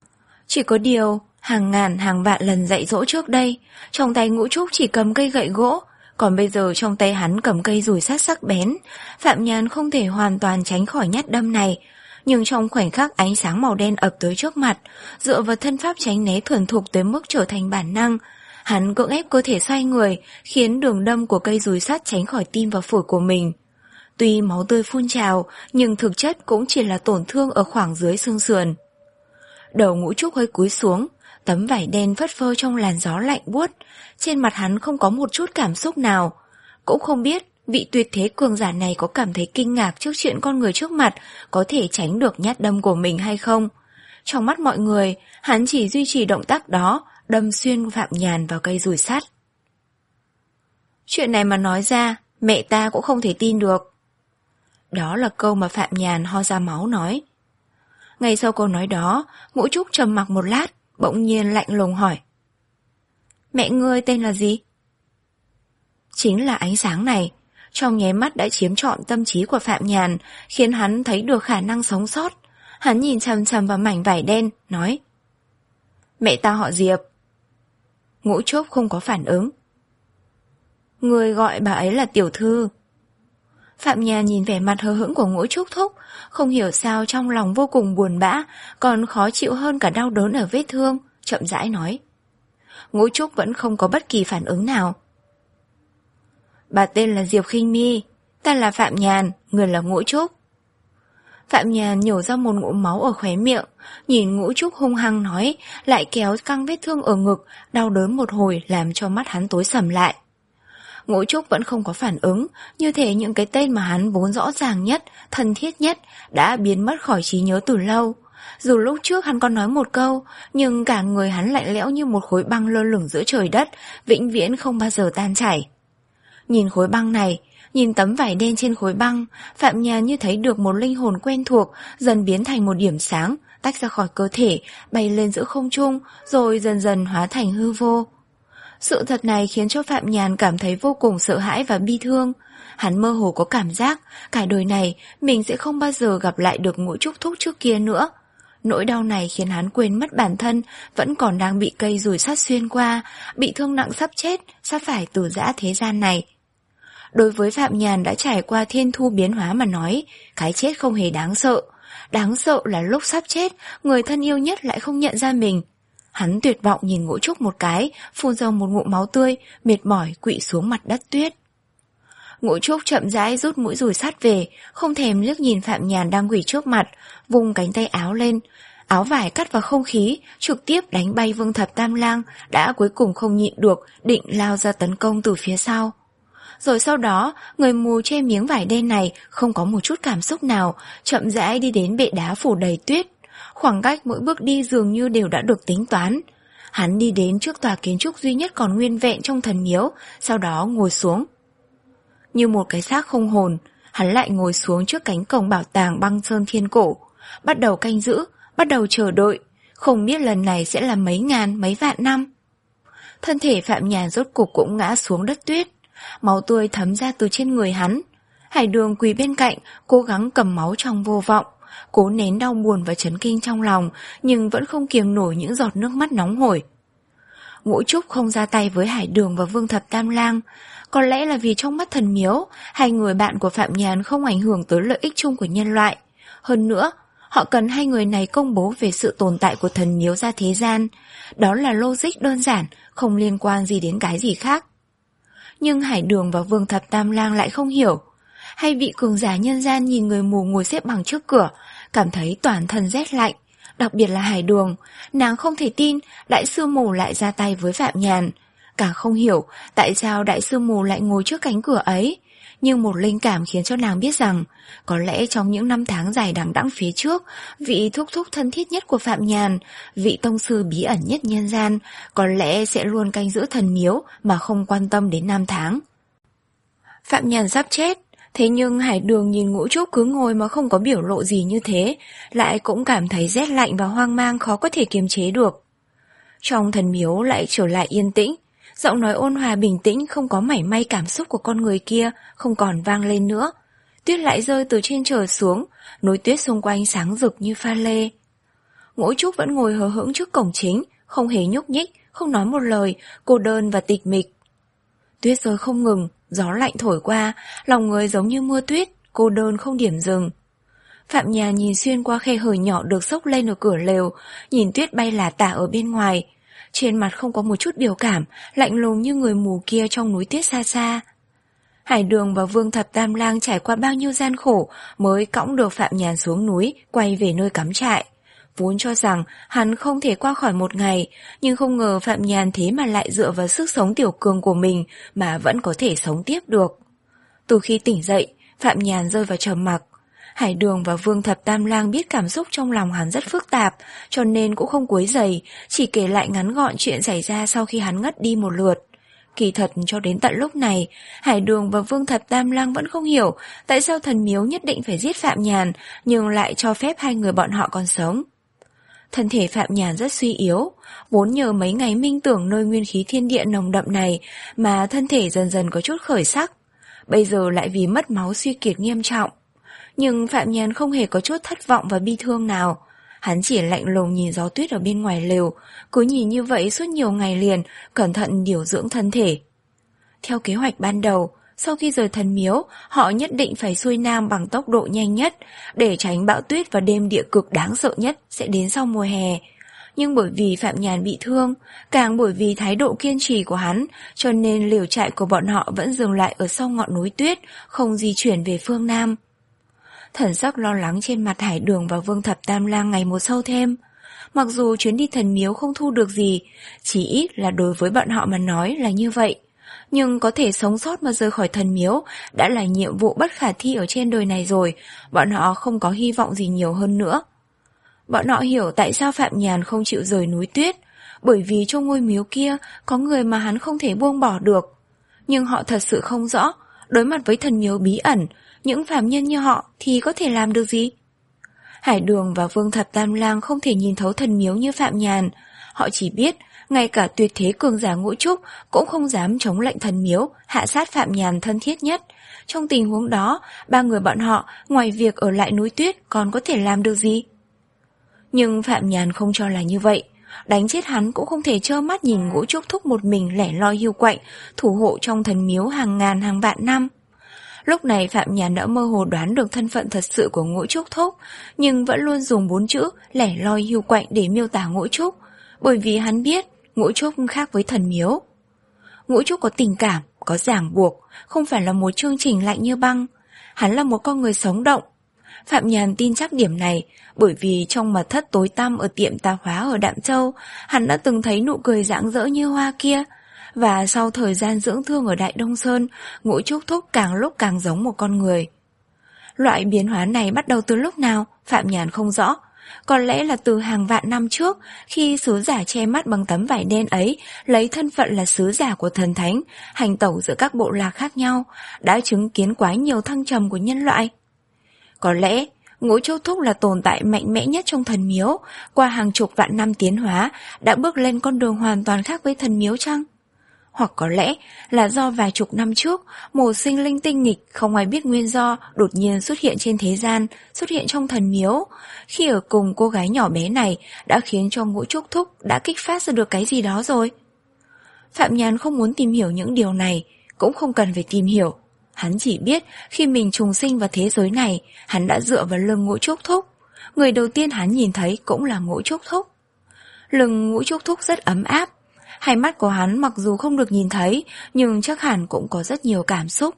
Chỉ có điều, hàng ngàn hàng vạn lần dạy dỗ trước đây, trong tay Ngũ Trúc chỉ cầm cây gậy gỗ, còn bây giờ trong tay hắn cầm cây dùi sắt sắc bén. Phạm Nhàn không thể hoàn toàn tránh khỏi nhát đâm này, nhưng trong khoảnh khắc ánh sáng màu đen ập tới trước mặt, dựa vào thân pháp tránh né thuần thục tới mức trở thành bản năng, hắn cưỡng ép cơ thể xoay người, khiến đường đâm của cây dùi sắt tránh khỏi tim và phổi của mình. Tuy máu tươi phun trào, nhưng thực chất cũng chỉ là tổn thương ở khoảng dưới xương sườn. Đầu Ngũ Trúc hơi cúi xuống, tấm vải đen phất phơ trong làn gió lạnh buốt, trên mặt hắn không có một chút cảm xúc nào. Cũng không biết vị tuyệt thế cường giả này có cảm thấy kinh ngạc trước chuyện con người trước mặt có thể tránh được nhát đâm của mình hay không. Trong mắt mọi người, hắn chỉ duy trì động tác đó, đâm xuyên Phạm Nhàn vào cây dùi sắt. Chuyện này mà nói ra, mẹ ta cũng không thể tin được. Đó là câu mà Phạm Nhàn ho ra máu nói. Ngay sau câu nói đó, Ngũ Trúc trầm mặc một lát, bỗng nhiên lạnh lùng hỏi. Mẹ ngươi tên là gì? Chính là ánh sáng này, trong nháy mắt đã chiếm trọn tâm trí của Phạm Nhàn, khiến hắn thấy được khả năng sống sót. Hắn nhìn chằm chằm vào mảnh vải đen, nói. Mẹ ta họ Diệp. Ngũ Trúc không có phản ứng. Người gọi bà ấy là tiểu thư. Phạm Nhàn nhìn vẻ mặt hờ hững của Ngũ Trúc thúc, không hiểu sao trong lòng vô cùng buồn bã, còn khó chịu hơn cả đau đớn ở vết thương, chậm rãi nói. Ngũ Trúc vẫn không có bất kỳ phản ứng nào. Bà tên là Diệp Khinh Mi, ta là Phạm Nhàn, người là Ngũ Trúc. Phạm Nhàn nhổ ra một ngụm máu ở khóe miệng, nhìn Ngũ Trúc hung hăng nói, lại kéo căng vết thương ở ngực, đau đớn một hồi làm cho mắt hắn tối sầm lại. Ngũ Trúc vẫn không có phản ứng, như thể những cái tên mà hắn vốn rõ ràng nhất, thân thiết nhất, đã biến mất khỏi trí nhớ từ lâu. Dù lúc trước hắn còn nói một câu, nhưng cả người hắn lạnh lẽo như một khối băng lơ lửng giữa trời đất, vĩnh viễn không bao giờ tan chảy. Nhìn khối băng này, nhìn tấm vải đen trên khối băng, Phạm Nhàn như thấy được một linh hồn quen thuộc, dần biến thành một điểm sáng, tách ra khỏi cơ thể, bay lên giữa không trung, rồi dần dần hóa thành hư vô. Sự thật này khiến cho Phạm Nhàn cảm thấy vô cùng sợ hãi và bi thương. Hắn mơ hồ có cảm giác, cả đời này mình sẽ không bao giờ gặp lại được Ngũ Trúc thúc trước kia nữa. Nỗi đau này khiến hắn quên mất bản thân, vẫn còn đang bị cây dùi sắt xuyên qua, bị thương nặng sắp chết, sắp phải từ giã thế gian này. Đối với Phạm Nhàn đã trải qua thiên thu biến hóa mà nói, cái chết không hề đáng sợ. Đáng sợ là lúc sắp chết, người thân yêu nhất lại không nhận ra mình. Hắn tuyệt vọng nhìn Ngũ Trúc một cái, phun ra một ngụm máu tươi, mệt mỏi quỵ xuống mặt đất tuyết. Ngũ Trúc chậm rãi rút mũi dùi sắt về, không thèm liếc nhìn Phạm Nhàn đang quỳ trước mặt, vung cánh tay áo lên. Áo vải cắt vào không khí, trực tiếp đánh bay Vương Thập Tam Lang, đã cuối cùng không nhịn được, định lao ra tấn công từ phía sau. Rồi sau đó, người mù che miếng vải đen này không có một chút cảm xúc nào, chậm rãi đi đến bệ đá phủ đầy tuyết. Khoảng cách mỗi bước đi dường như đều đã được tính toán. Hắn đi đến trước tòa kiến trúc duy nhất còn nguyên vẹn trong thần miếu, sau đó ngồi xuống. Như một cái xác không hồn, hắn lại ngồi xuống trước cánh cổng bảo tàng băng sơn thiên cổ, bắt đầu canh giữ, bắt đầu chờ đợi, không biết lần này sẽ là mấy ngàn, mấy vạn năm. Thân thể Phạm Nhàn rốt cục cũng ngã xuống đất tuyết, máu tươi thấm ra từ trên người hắn. Hải Đường quỳ bên cạnh, cố gắng cầm máu trong vô vọng, cố nén đau buồn và chấn kinh trong lòng, nhưng vẫn không kiềm nổi những giọt nước mắt nóng hổi. Ngũ Trúc không ra tay với Hải Đường và Vương Thập Tam Lang, có lẽ là vì trong mắt thần miếu, hai người bạn của Phạm Nhàn không ảnh hưởng tới lợi ích chung của nhân loại. Hơn nữa, họ cần hai người này công bố về sự tồn tại của thần miếu ra thế gian. Đó là logic đơn giản, không liên quan gì đến cái gì khác. Nhưng Hải Đường và Vương Thập Tam Lang lại không hiểu. Hai vị cường giả nhân gian nhìn người mù ngồi xếp bằng trước cửa, cảm thấy toàn thân rét lạnh. Đặc biệt là Hải Đường, nàng không thể tin đại sư mù lại ra tay với Phạm Nhàn. Càng không hiểu tại sao đại sư mù lại ngồi trước cánh cửa ấy. Nhưng một linh cảm khiến cho nàng biết rằng, có lẽ trong những năm tháng dài đằng đẵng phía trước, vị thúc thúc thân thiết nhất của Phạm Nhàn, vị tông sư bí ẩn nhất nhân gian, có lẽ sẽ luôn canh giữ thần miếu mà không quan tâm đến năm tháng. Phạm Nhàn sắp chết, thế nhưng Hải Đường nhìn Ngũ Trúc cứ ngồi mà không có biểu lộ gì như thế, lại cũng cảm thấy rét lạnh và hoang mang khó có thể kiềm chế được. Trong thần miếu lại trở lại yên tĩnh, giọng nói ôn hòa bình tĩnh không có mảy may cảm xúc của con người kia không còn vang lên nữa. Tuyết lại rơi từ trên trời xuống, núi tuyết xung quanh sáng rực như pha lê. Ngũ Trúc vẫn ngồi hờ hững trước cổng chính, không hề nhúc nhích, không nói một lời, cô đơn và tịch mịch. Tuyết rơi không ngừng, gió lạnh thổi qua, lòng người giống như mưa tuyết, cô đơn không điểm dừng. Phạm Nhàn nhìn xuyên qua khe hở nhỏ được xốc lên ở cửa lều, nhìn tuyết bay lả tả ở bên ngoài. Trên mặt không có một chút biểu cảm, lạnh lùng như người mù kia trong núi tuyết xa xa. Hải Đường và Vương Thập Tam Lang trải qua bao nhiêu gian khổ mới cõng được Phạm Nhàn xuống núi, quay về nơi cắm trại. Vốn cho rằng hắn không thể qua khỏi một ngày, nhưng không ngờ Phạm Nhàn thế mà lại dựa vào sức sống tiểu cường của mình mà vẫn có thể sống tiếp được. Từ khi tỉnh dậy, Phạm Nhàn rơi vào trầm mặc. Hải Đường và Vương Thập Tam Lang biết cảm xúc trong lòng hắn rất phức tạp, cho nên cũng không quấy rầy, chỉ kể lại ngắn gọn chuyện xảy ra sau khi hắn ngất đi một lượt. Kỳ thật cho đến tận lúc này, Hải Đường và Vương Thập Tam Lang vẫn không hiểu tại sao thần miếu nhất định phải giết Phạm Nhàn, nhưng lại cho phép hai người bọn họ còn sống. Thân thể Phạm Nhàn rất suy yếu, vốn nhờ mấy ngày minh tưởng nơi nguyên khí thiên địa nồng đậm này mà thân thể dần dần có chút khởi sắc, bây giờ lại vì mất máu suy kiệt nghiêm trọng. Nhưng Phạm Nhàn không hề có chút thất vọng và bi thương nào. Hắn chỉ lạnh lùng nhìn gió tuyết ở bên ngoài lều, cứ nhìn như vậy suốt nhiều ngày liền, cẩn thận điều dưỡng thân thể. Theo kế hoạch ban đầu, sau khi rời thần miếu, họ nhất định phải xuôi nam bằng tốc độ nhanh nhất, để tránh bão tuyết và đêm địa cực đáng sợ nhất sẽ đến sau mùa hè. Nhưng bởi vì Phạm Nhàn bị thương, càng bởi vì thái độ kiên trì của hắn, cho nên liều trại của bọn họ vẫn dừng lại ở sau ngọn núi tuyết, không di chuyển về phương Nam. Thần sắc lo lắng trên mặt Hải Đường và Vương Thập Tam Lang ngày một sâu thêm. Mặc dù chuyến đi thần miếu không thu được gì, chỉ ít là đối với bọn họ mà nói là như vậy. Nhưng có thể sống sót mà rời khỏi thần miếu đã là nhiệm vụ bất khả thi ở trên đời này rồi, bọn họ không có hy vọng gì nhiều hơn nữa. Bọn họ hiểu tại sao Phạm Nhàn không chịu rời núi tuyết, bởi vì trong ngôi miếu kia có người mà hắn không thể buông bỏ được. Nhưng họ thật sự không rõ, đối mặt với thần miếu bí ẩn, những phàm nhân như họ thì có thể làm được gì? Hải Đường và Vương Thập Tam Lang không thể nhìn thấu thần miếu như Phạm Nhàn. Họ chỉ biết, ngay cả tuyệt thế cường giả Ngũ Trúc cũng không dám chống lệnh thần miếu, hạ sát Phạm Nhàn thân thiết nhất. Trong tình huống đó, ba người bọn họ, ngoài việc ở lại núi tuyết, còn có thể làm được gì? Nhưng Phạm Nhàn không cho là như vậy. Đánh chết hắn cũng không thể trơ mắt nhìn Ngũ Trúc Thúc một mình lẻ loi hiu quạnh, thủ hộ trong thần miếu hàng ngàn hàng vạn năm. Lúc này Phạm Nhàn đã mơ hồ đoán được thân phận thật sự của Ngũ Trúc Thúc, nhưng vẫn luôn dùng bốn chữ lẻ loi hiu quạnh để miêu tả Ngũ Trúc, bởi vì hắn biết Ngũ Trúc khác với thần miếu. Ngũ Trúc có tình cảm, có ràng buộc, không phải là một chương trình lạnh như băng. Hắn là một con người sống động. Phạm Nhàn tin chắc điểm này, bởi vì trong mật thất tối tăm ở tiệm tạp hóa ở Đạm Châu, hắn đã từng thấy nụ cười rạng rỡ như hoa kia. Và sau thời gian dưỡng thương ở Đại Đông Sơn, Ngũ Trúc Thúc càng lúc càng giống một con người. Loại biến hóa này bắt đầu từ lúc nào, Phạm Nhàn không rõ. Có lẽ là từ hàng vạn năm trước, khi sứ giả che mắt bằng tấm vải đen ấy lấy thân phận là sứ giả của thần thánh, hành tẩu giữa các bộ lạc khác nhau, đã chứng kiến quá nhiều thăng trầm của nhân loại. Có lẽ Ngũ Trúc Thúc là tồn tại mạnh mẽ nhất trong thần miếu, qua hàng chục vạn năm tiến hóa, đã bước lên con đường hoàn toàn khác với thần miếu chăng? Hoặc có lẽ là do vài chục năm trước, một sinh linh tinh nghịch không ai biết nguyên do đột nhiên xuất hiện trên thế gian, xuất hiện trong thần miếu. Khi ở cùng cô gái nhỏ bé này đã khiến cho Ngũ Trúc Thúc đã kích phát ra được cái gì đó rồi. Phạm Nhàn không muốn tìm hiểu những điều này, cũng không cần phải tìm hiểu. Hắn chỉ biết khi mình trùng sinh vào thế giới này, hắn đã dựa vào lưng Ngũ Trúc Thúc. Người đầu tiên hắn nhìn thấy cũng là Ngũ Trúc Thúc. Lưng Ngũ Trúc Thúc rất ấm áp. Hai mắt của hắn mặc dù không được nhìn thấy, nhưng chắc hẳn cũng có rất nhiều cảm xúc.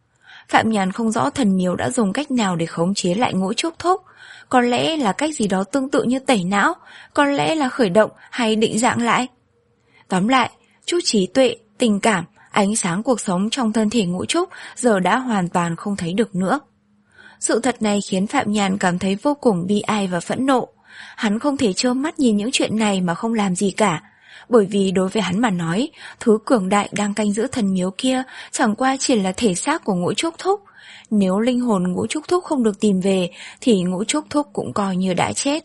Phạm Nhàn không rõ thần miếu đã dùng cách nào để khống chế lại Ngũ Trúc Thúc. Có lẽ là cách gì đó tương tự như tẩy não, có lẽ là khởi động hay định dạng lại. Tóm lại, chút trí tuệ, tình cảm, ánh sáng cuộc sống trong thân thể Ngũ Trúc giờ đã hoàn toàn không thấy được nữa. Sự thật này khiến Phạm Nhàn cảm thấy vô cùng bi ai và phẫn nộ. Hắn không thể trơ mắt nhìn những chuyện này mà không làm gì cả. Bởi vì đối với hắn mà nói, thứ cường đại đang canh giữ thần miếu kia chẳng qua chỉ là thể xác của Ngũ Trúc Thúc. Nếu linh hồn Ngũ Trúc Thúc không được tìm về, thì Ngũ Trúc Thúc cũng coi như đã chết.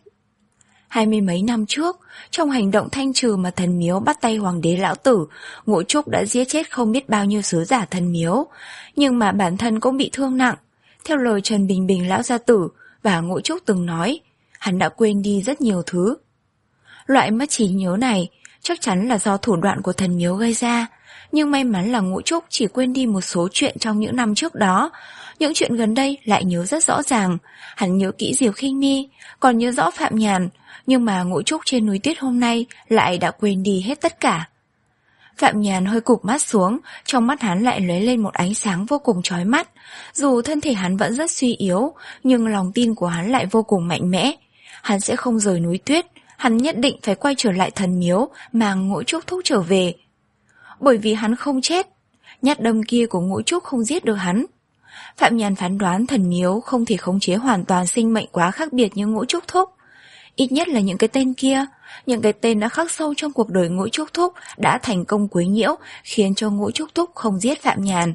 Hai mươi mấy năm trước, trong hành động thanh trừ mà thần miếu bắt tay hoàng đế lão tử, Ngũ Trúc đã giết chết không biết bao nhiêu sứ giả thần miếu, nhưng mà bản thân cũng bị thương nặng. Theo lời Trần Bình Bình lão gia tử và Ngũ Trúc từng nói, hắn đã quên đi rất nhiều thứ. Loại mất trí nhớ này chắc chắn là do thủ đoạn của thần miếu gây ra. Nhưng may mắn là Ngũ Trúc chỉ quên đi một số chuyện trong những năm trước đó. Những chuyện gần đây lại nhớ rất rõ ràng. Hắn nhớ kỹ Diệp Khinh Mi, còn nhớ rõ Phạm Nhàn, nhưng mà Ngũ Trúc trên núi tuyết hôm nay lại đã quên đi hết tất cả. Phạm Nhàn hơi cụp mắt xuống, trong mắt hắn lại lóe lên một ánh sáng vô cùng chói mắt. Dù thân thể hắn vẫn rất suy yếu, nhưng lòng tin của hắn lại vô cùng mạnh mẽ. Hắn sẽ không rời núi tuyết, hắn nhất định phải quay trở lại thần miếu, mang Ngũ Trúc Thúc trở về. Bởi vì hắn không chết, nhát đâm kia của Ngũ Trúc không giết được hắn. Phạm Nhàn phán đoán thần miếu không thể khống chế hoàn toàn sinh mệnh quá khác biệt như Ngũ Trúc Thúc. Ít nhất là những cái tên kia, những cái tên đã khắc sâu trong cuộc đời Ngũ Trúc Thúc đã thành công quấy nhiễu, khiến cho Ngũ Trúc Thúc không giết Phạm Nhàn.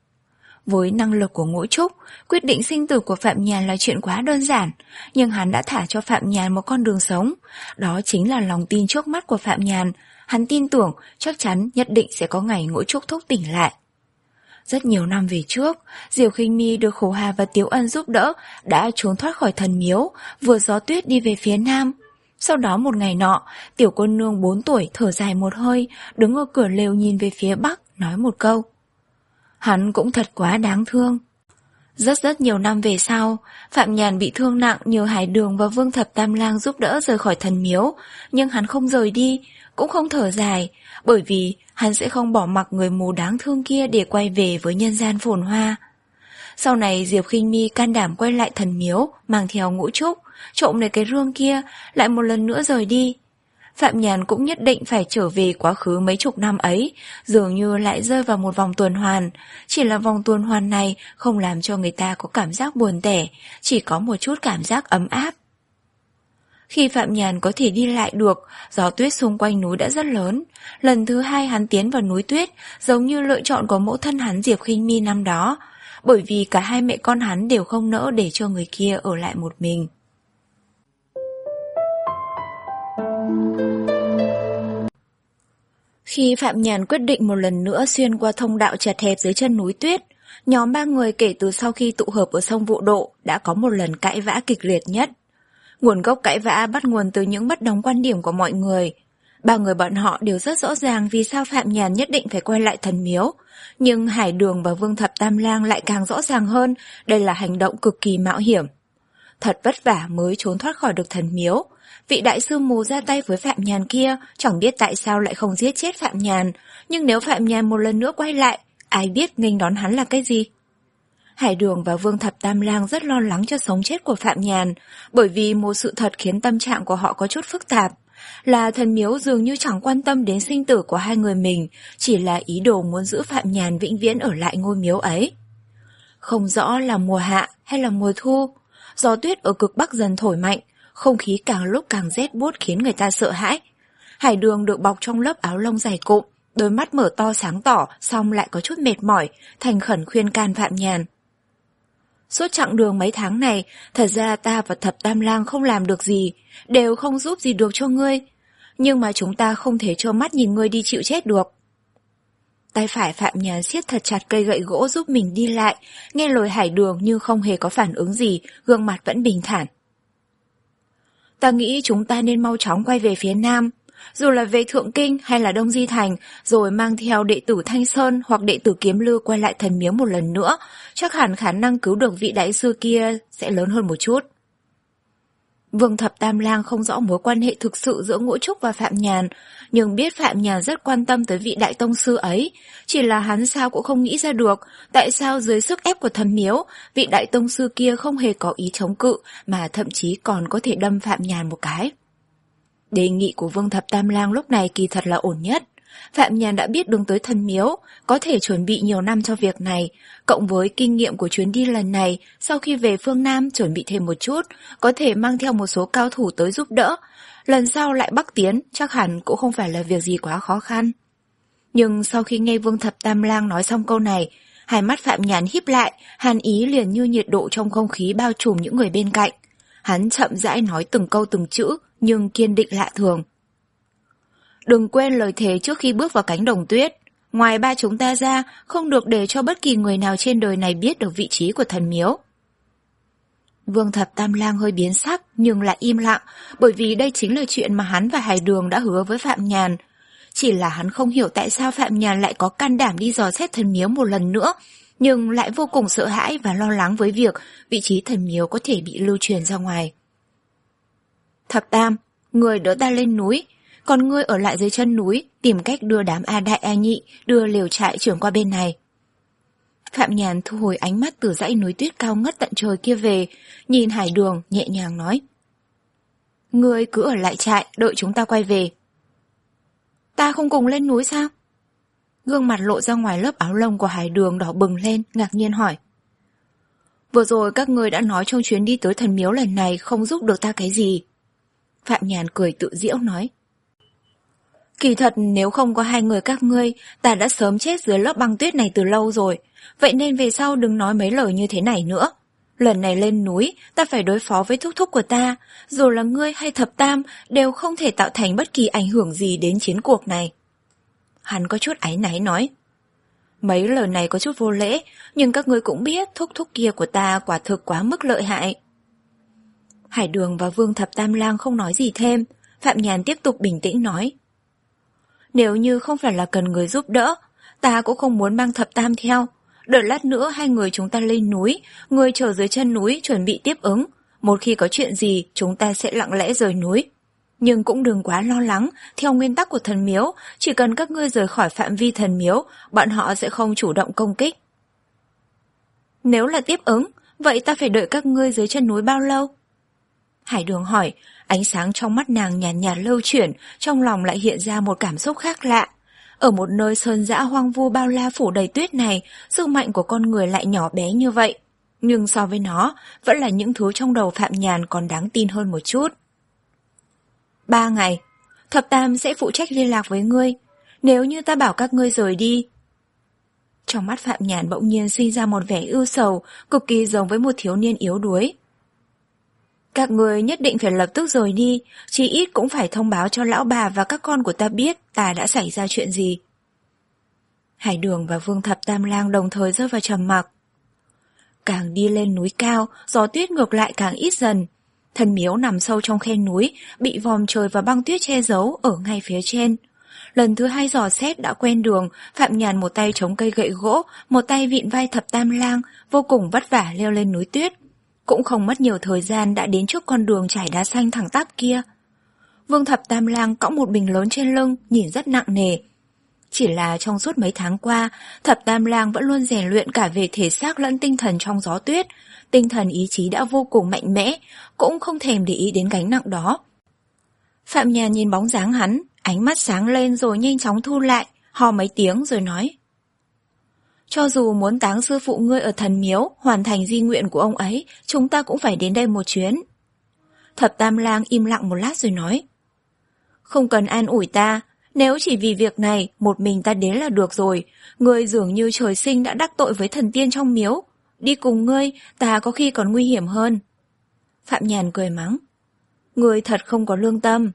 Với năng lực của Ngũ Trúc, quyết định sinh tử của Phạm Nhàn là chuyện quá đơn giản, nhưng hắn đã thả cho Phạm Nhàn một con đường sống. Đó chính là lòng tin trước mắt của Phạm Nhàn. Hắn tin tưởng chắc chắn nhất định sẽ có ngày Ngũ Trúc Thúc tỉnh lại. Rất nhiều năm về trước, Diệp Khinh Mi được Khổ Hà và Tiếu Ân giúp đỡ đã trốn thoát khỏi thần miếu, vượt gió tuyết đi về phía nam. Sau đó một ngày nọ, tiểu cô nương bốn tuổi thở dài một hơi, đứng ở cửa lều nhìn về phía bắc, nói một câu: hắn cũng thật quá đáng thương. Rất rất nhiều năm về sau, Phạm Nhàn bị thương nặng nhờ Hải Đường và Vương Thập Tam Lang giúp đỡ rời khỏi thần miếu, nhưng hắn không rời đi, cũng không thở dài, bởi vì hắn sẽ không bỏ mặc người mù đáng thương kia để quay về với nhân gian phồn hoa. Sau này Diệp Khinh Mi can đảm quay lại thần miếu, mang theo Ngũ Trúc, trộm lấy cái rương kia, lại một lần nữa rời đi. Phạm Nhàn cũng nhất định phải trở về quá khứ mấy chục năm ấy, dường như lại rơi vào một vòng tuần hoàn. Chỉ là vòng tuần hoàn này không làm cho người ta có cảm giác buồn tẻ, chỉ có một chút cảm giác ấm áp. Khi Phạm Nhàn có thể đi lại được, gió tuyết xung quanh núi đã rất lớn. Lần thứ hai hắn tiến vào núi tuyết, giống như lựa chọn của mẫu thân hắn Diệp Khinh Mi năm đó, bởi vì cả hai mẹ con hắn đều không nỡ để cho người kia ở lại một mình. Khi Phạm Nhàn quyết định một lần nữa xuyên qua thông đạo chật hẹp dưới chân núi tuyết, nhóm ba người kể từ sau khi tụ hợp ở sông Vụ Độ đã có một lần cãi vã kịch liệt nhất. Nguồn gốc cãi vã bắt nguồn từ những bất đồng quan điểm của mọi người. Ba người bọn họ đều rất rõ ràng vì sao Phạm Nhàn nhất định phải quay lại thần miếu, nhưng Hải Đường và Vương Thập Tam Lang lại càng rõ ràng hơn đây là hành động cực kỳ mạo hiểm. Thật vất vả mới trốn thoát khỏi được thần miếu. Vị đại sư mù ra tay với Phạm Nhàn kia chẳng biết tại sao lại không giết chết Phạm Nhàn, nhưng nếu Phạm Nhàn một lần nữa quay lại, ai biết nghênh đón hắn là cái gì? Hải Đường và Vương Thập Tam Lang rất lo lắng cho sống chết của Phạm Nhàn, bởi vì một sự thật khiến tâm trạng của họ có chút phức tạp, là thần miếu dường như chẳng quan tâm đến sinh tử của hai người mình, chỉ là ý đồ muốn giữ Phạm Nhàn vĩnh viễn ở lại ngôi miếu ấy. Không rõ là mùa hạ hay là mùa thu, gió tuyết ở cực bắc dần thổi mạnh, không khí càng lúc càng rét buốt khiến người ta sợ hãi. Hải Đường được bọc trong lớp áo lông dày cộm, đôi mắt mở to sáng tỏ, song lại có chút mệt mỏi, thành khẩn khuyên can Phạm Nhàn. Suốt chặng đường mấy tháng này, thật ra ta và Thập Tam Lang không làm được gì, đều không giúp gì được cho ngươi. Nhưng mà chúng ta không thể trơ mắt nhìn ngươi đi chịu chết được. Tay phải Phạm Nhàn siết thật chặt cây gậy gỗ giúp mình đi lại, nghe lời Hải Đường nhưng không hề có phản ứng gì, gương mặt vẫn bình thản. Ta nghĩ chúng ta nên mau chóng quay về phía nam, dù là về Thượng Kinh hay là Đông Di Thành, rồi mang theo đệ tử Thanh Sơn hoặc đệ tử Kiếm Lư quay lại thần miếu một lần nữa, chắc hẳn khả năng cứu được vị đại sư kia sẽ lớn hơn một chút. Vương Thập Tam Lang không rõ mối quan hệ thực sự giữa Ngũ Trúc và Phạm Nhàn, nhưng biết Phạm Nhàn rất quan tâm tới vị đại tông sư ấy, chỉ là hắn sao cũng không nghĩ ra được, tại sao dưới sức ép của thần miếu, vị đại tông sư kia không hề có ý chống cự, mà thậm chí còn có thể đâm Phạm Nhàn một cái. Đề nghị của Vương Thập Tam Lang lúc này kỳ thật là ổn nhất. Phạm Nhàn đã biết đường tới thần miếu, có thể chuẩn bị nhiều năm cho việc này, cộng với kinh nghiệm của chuyến đi lần này, sau khi về phương Nam chuẩn bị thêm một chút, có thể mang theo một số cao thủ tới giúp đỡ. Lần sau lại bắc tiến, chắc hẳn cũng không phải là việc gì quá khó khăn. Nhưng sau khi nghe Vương Thập Tam Lang nói xong câu này, hai mắt Phạm Nhàn híp lại, hàn ý liền như nhiệt độ trong không khí bao trùm những người bên cạnh. Hắn chậm rãi nói từng câu từng chữ, nhưng kiên định lạ thường. Đừng quên lời thề trước khi bước vào cánh đồng tuyết. Ngoài ba chúng ta ra, không được để cho bất kỳ người nào trên đời này biết được vị trí của thần miếu. Vương Thập Tam Lang hơi biến sắc nhưng lại im lặng, bởi vì đây chính là chuyện mà hắn và Hải Đường đã hứa với Phạm Nhàn. Chỉ là hắn không hiểu tại sao Phạm Nhàn lại có can đảm đi dò xét thần miếu một lần nữa, nhưng lại vô cùng sợ hãi và lo lắng với việc vị trí thần miếu có thể bị lưu truyền ra ngoài. Thập Tam, người đỡ ta lên núi, còn ngươi ở lại dưới chân núi, tìm cách đưa đám A Đại A Nhị, đưa lều trại trưởng qua bên này. Phạm Nhàn thu hồi ánh mắt từ dãy núi tuyết cao ngất tận trời kia về, nhìn Hải Đường nhẹ nhàng nói. Ngươi cứ ở lại trại, đợi chúng ta quay về. Ta không cùng lên núi sao? Gương mặt lộ ra ngoài lớp áo lông của Hải Đường đỏ bừng lên, ngạc nhiên hỏi. Vừa rồi các ngươi đã nói trong chuyến đi tới thần miếu lần này không giúp được ta cái gì. Phạm Nhàn cười tự giễu nói. Kỳ thật nếu không có hai người các ngươi, ta đã sớm chết dưới lớp băng tuyết này từ lâu rồi, vậy nên về sau đừng nói mấy lời như thế này nữa. Lần này lên núi, ta phải đối phó với thúc thúc của ta, dù là ngươi hay Thập Tam đều không thể tạo thành bất kỳ ảnh hưởng gì đến chiến cuộc này. Hắn có chút áy náy nói. Mấy lời này có chút vô lễ, nhưng các ngươi cũng biết thúc thúc kia của ta quả thực quá mức lợi hại. Hải Đường và Vương Thập Tam Lang không nói gì thêm, Phạm Nhàn tiếp tục bình tĩnh nói. Nếu như không phải là cần người giúp đỡ, ta cũng không muốn mang Thập Tam theo. Đợi lát nữa hai người chúng ta lên núi, người chờ dưới chân núi chuẩn bị tiếp ứng. Một khi có chuyện gì, chúng ta sẽ lặng lẽ rời núi. Nhưng cũng đừng quá lo lắng, theo nguyên tắc của thần miếu, chỉ cần các ngươi rời khỏi phạm vi thần miếu, bọn họ sẽ không chủ động công kích. Nếu là tiếp ứng, vậy ta phải đợi các ngươi dưới chân núi bao lâu? Hải Đường hỏi, ánh sáng trong mắt nàng nhàn nhạt, nhạt lưu chuyển, trong lòng lại hiện ra một cảm xúc khác lạ. Ở một nơi sơn dã hoang vu bao la phủ đầy tuyết này, sức mạnh của con người lại nhỏ bé như vậy. Nhưng so với nó, vẫn là những thứ trong đầu Phạm Nhàn còn đáng tin hơn một chút. Ba ngày, Thập Tam sẽ phụ trách liên lạc với ngươi, nếu như ta bảo các ngươi rời đi. Trong mắt Phạm Nhàn bỗng nhiên sinh ra một vẻ ưu sầu, cực kỳ giống với một thiếu niên yếu đuối. Các người nhất định phải lập tức rời đi, chí ít cũng phải thông báo cho lão bà và các con của ta biết ta đã xảy ra chuyện gì. Hải Đường và Vương Thập Tam Lang đồng thời rơi vào trầm mặc. Càng đi lên núi cao, gió tuyết ngược lại càng ít dần. Thần miếu nằm sâu trong khe núi, bị vòm trời và băng tuyết che giấu ở ngay phía trên. Lần thứ hai dò xét đã quen đường, Phạm Nhàn một tay chống cây gậy gỗ, một tay vịn vai Thập Tam Lang, vô cùng vất vả leo lên núi tuyết. Cũng không mất nhiều thời gian đã đến trước con đường trải đá xanh thẳng tắp kia. Vương Thập Tam Lang cõng một bình lớn trên lưng, nhìn rất nặng nề. Chỉ là trong suốt mấy tháng qua, Thập Tam Lang vẫn luôn rèn luyện cả về thể xác lẫn tinh thần trong gió tuyết. Tinh thần ý chí đã vô cùng mạnh mẽ, cũng không thèm để ý đến gánh nặng đó. Phạm Nhàn nhìn bóng dáng hắn, ánh mắt sáng lên rồi nhanh chóng thu lại, hò mấy tiếng rồi nói. Cho dù muốn táng sư phụ ngươi ở thần miếu, hoàn thành di nguyện của ông ấy, chúng ta cũng phải đến đây một chuyến. Thập Tam Lang im lặng một lát rồi nói. Không cần an ủi ta, nếu chỉ vì việc này, một mình ta đến là được rồi. Ngươi dường như trời sinh đã đắc tội với thần tiên trong miếu. Đi cùng ngươi, ta có khi còn nguy hiểm hơn. Phạm Nhàn cười mắng. Ngươi thật không có lương tâm.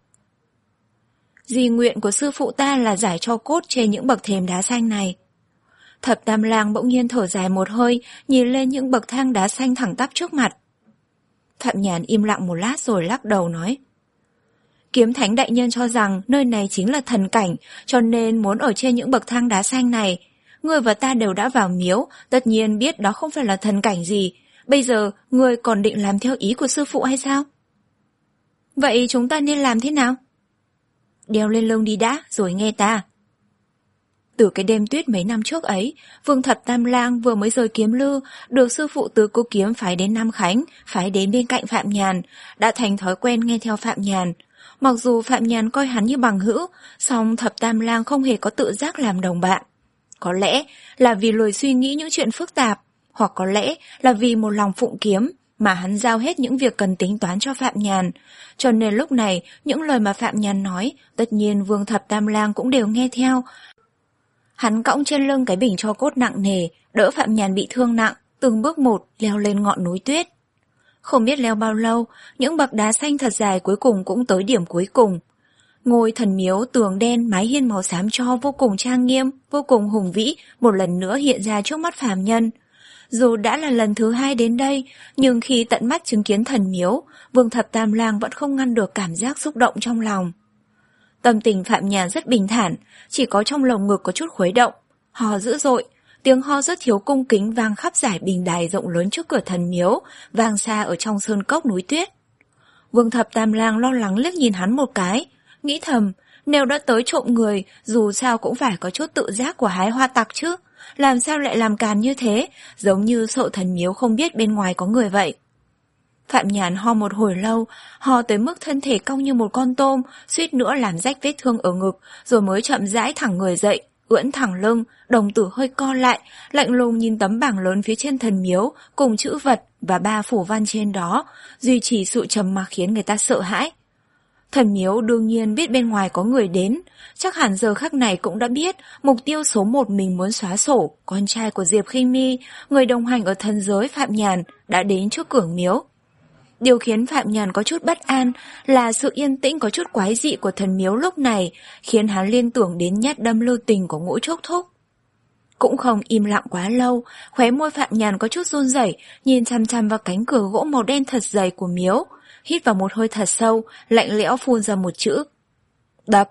Di nguyện của sư phụ ta là giải tro cốt trên những bậc thềm đá xanh này. Thập Tam Lang bỗng nhiên thở dài một hơi, nhìn lên những bậc thang đá xanh thẳng tắp trước mặt. Phạm Nhàn im lặng một lát rồi lắc đầu nói. Kiếm Thánh đại nhân cho rằng nơi này chính là thần cảnh, cho nên muốn ở trên những bậc thang đá xanh này. Ngươi và ta đều đã vào miếu, tất nhiên biết đó không phải là thần cảnh gì. Bây giờ, ngươi còn định làm theo ý của sư phụ hay sao? Vậy chúng ta nên làm thế nào? Đeo lên lưng đi đã, rồi nghe ta. Từ cái đêm tuyết mấy năm trước ấy, Vương Thập Tam Lang vừa mới rời Kiếm Lư, được sư phụ Tứ Cô Kiếm phái đến Nam Khánh, phái đến bên cạnh Phạm Nhàn, đã thành thói quen nghe theo Phạm Nhàn. Mặc dù Phạm Nhàn coi hắn như bằng hữu, song Thập Tam Lang không hề có tự giác làm đồng bạn. Có lẽ là vì lười suy nghĩ những chuyện phức tạp, hoặc có lẽ là vì một lòng phụng kiếm mà hắn giao hết những việc cần tính toán cho Phạm Nhàn. Cho nên lúc này, những lời mà Phạm Nhàn nói, tất nhiên Vương Thập Tam Lang cũng đều nghe theo. Hắn cõng trên lưng cái bình tro cốt nặng nề, đỡ Phạm Nhàn bị thương nặng, từng bước một leo lên ngọn núi tuyết. Không biết leo bao lâu, những bậc đá xanh thật dài cuối cùng cũng tới điểm cuối cùng. Ngôi thần miếu tường đen mái hiên màu xám tro vô cùng trang nghiêm, vô cùng hùng vĩ, một lần nữa hiện ra trước mắt phàm nhân. Dù đã là lần thứ hai đến đây, nhưng khi tận mắt chứng kiến thần miếu, Vương Thập Tam Lang vẫn không ngăn được cảm giác xúc động trong lòng. Tâm tình Phạm Nhàn rất bình thản, chỉ có trong lồng ngực có chút khuấy động, ho dữ dội. Tiếng ho rất thiếu cung kính vang khắp dải bình đài rộng lớn trước cửa thần miếu, vang xa ở trong sơn cốc núi tuyết. Vương Thập Tam Lang lo lắng liếc nhìn hắn một cái, nghĩ thầm, nếu đã tới trộm người, dù sao cũng phải có chút tự giác của hái hoa tặc chứ, làm sao lại làm càn như thế, giống như sợ thần miếu không biết bên ngoài có người vậy. Phạm Nhàn ho một hồi lâu, ho tới mức thân thể cong như một con tôm, suýt nữa làm rách vết thương ở ngực, rồi mới chậm rãi thẳng người dậy, ưỡn thẳng lưng, đồng tử hơi co lại, lạnh lùng nhìn tấm bảng lớn phía trên thần miếu, cùng chữ vật và ba phủ văn trên đó, duy trì sự trầm mặc khiến người ta sợ hãi. Thần miếu đương nhiên biết bên ngoài có người đến, chắc hẳn giờ khắc này cũng đã biết mục tiêu số một mình muốn xóa sổ, con trai của Diệp Khinh Mi, người đồng hành ở thần giới Phạm Nhàn, đã đến trước cửa miếu. Điều khiến Phạm Nhàn có chút bất an là sự yên tĩnh có chút quái dị của thần miếu lúc này, khiến hắn liên tưởng đến nhát đâm lưu tình của Ngũ Trúc Thúc. Cũng không im lặng quá lâu, khóe môi Phạm Nhàn có chút run rẩy, nhìn chăm chăm vào cánh cửa gỗ màu đen thật dày của miếu, hít vào một hơi thật sâu, lạnh lẽo phun ra một chữ: đập.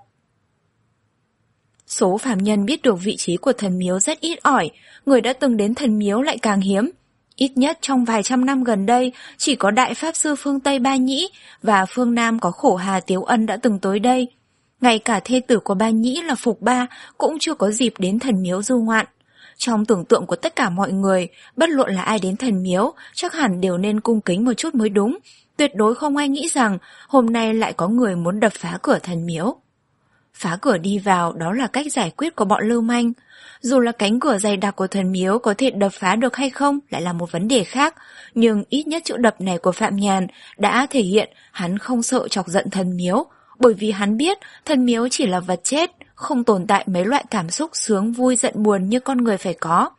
Số phàm nhân biết được vị trí của thần miếu rất ít ỏi, người đã từng đến thần miếu lại càng hiếm. Ít nhất trong vài trăm năm gần đây, chỉ có Đại Pháp Sư phương Tây Ba Nhĩ và phương Nam có Khổ Hà Tiếu Ân đã từng tới đây. Ngay cả thê tử của Ba Nhĩ là Phục Ba cũng chưa có dịp đến thần miếu du ngoạn. Trong tưởng tượng của tất cả mọi người, bất luận là ai đến thần miếu, chắc hẳn đều nên cung kính một chút mới đúng. Tuyệt đối không ai nghĩ rằng hôm nay lại có người muốn đập phá cửa thần miếu. Phá cửa đi vào đó là cách giải quyết của bọn lưu manh. Dù là cánh cửa dày đặc của thần miếu có thể đập phá được hay không lại là một vấn đề khác, nhưng ít nhất chữ đập này của Phạm Nhàn đã thể hiện hắn không sợ chọc giận thần miếu, bởi vì hắn biết thần miếu chỉ là vật chết, không tồn tại mấy loại cảm xúc sướng vui giận buồn như con người phải có.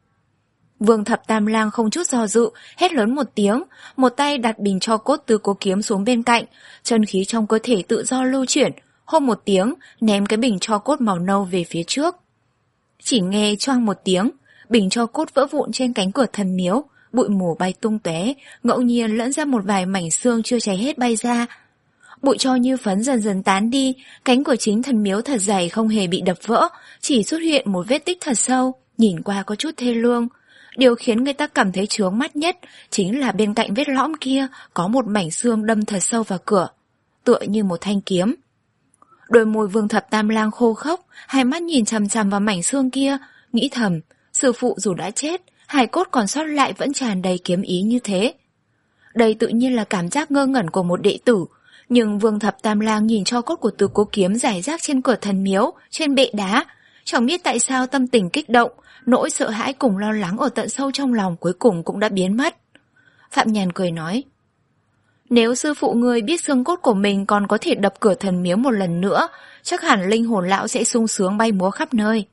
Vương Thập Tam Lang không chút do dự, hét lớn một tiếng, một tay đặt bình tro cốt Tứ Cố Kiếm xuống bên cạnh, chân khí trong cơ thể tự do lưu chuyển, hô một tiếng, ném cái bình tro cốt màu nâu về phía trước. Chỉ nghe choang một tiếng, bình tro cốt vỡ vụn trên cánh cửa thần miếu, bụi mù bay tung tóe, ngẫu nhiên lẫn ra một vài mảnh xương chưa cháy hết bay ra. Bụi tro như phấn dần dần tán đi, cánh cửa chính thần miếu thật dày không hề bị đập vỡ, chỉ xuất hiện một vết tích thật sâu, nhìn qua có chút thê lương. Điều khiến người ta cảm thấy chướng mắt nhất chính là bên cạnh vết lõm kia có một mảnh xương đâm thật sâu vào cửa, tựa như một thanh kiếm. Đôi môi Vương Thập Tam Lang khô khốc, hai mắt nhìn chằm chằm vào mảnh xương kia, nghĩ thầm, sư phụ dù đã chết, hài cốt còn sót lại vẫn tràn đầy kiếm ý như thế. Đây tự nhiên là cảm giác ngơ ngẩn của một đệ tử, nhưng Vương Thập Tam Lang nhìn tro cốt của Tứ Cố Kiếm rải rác trên cửa thần miếu, trên bệ đá, chẳng biết tại sao tâm tình kích động, nỗi sợ hãi cùng lo lắng ở tận sâu trong lòng cuối cùng cũng đã biến mất. Phạm Nhàn cười nói, nếu sư phụ ngươi biết xương cốt của mình còn có thể đập cửa thần miếu một lần nữa, chắc hẳn linh hồn lão sẽ sung sướng bay múa khắp nơi.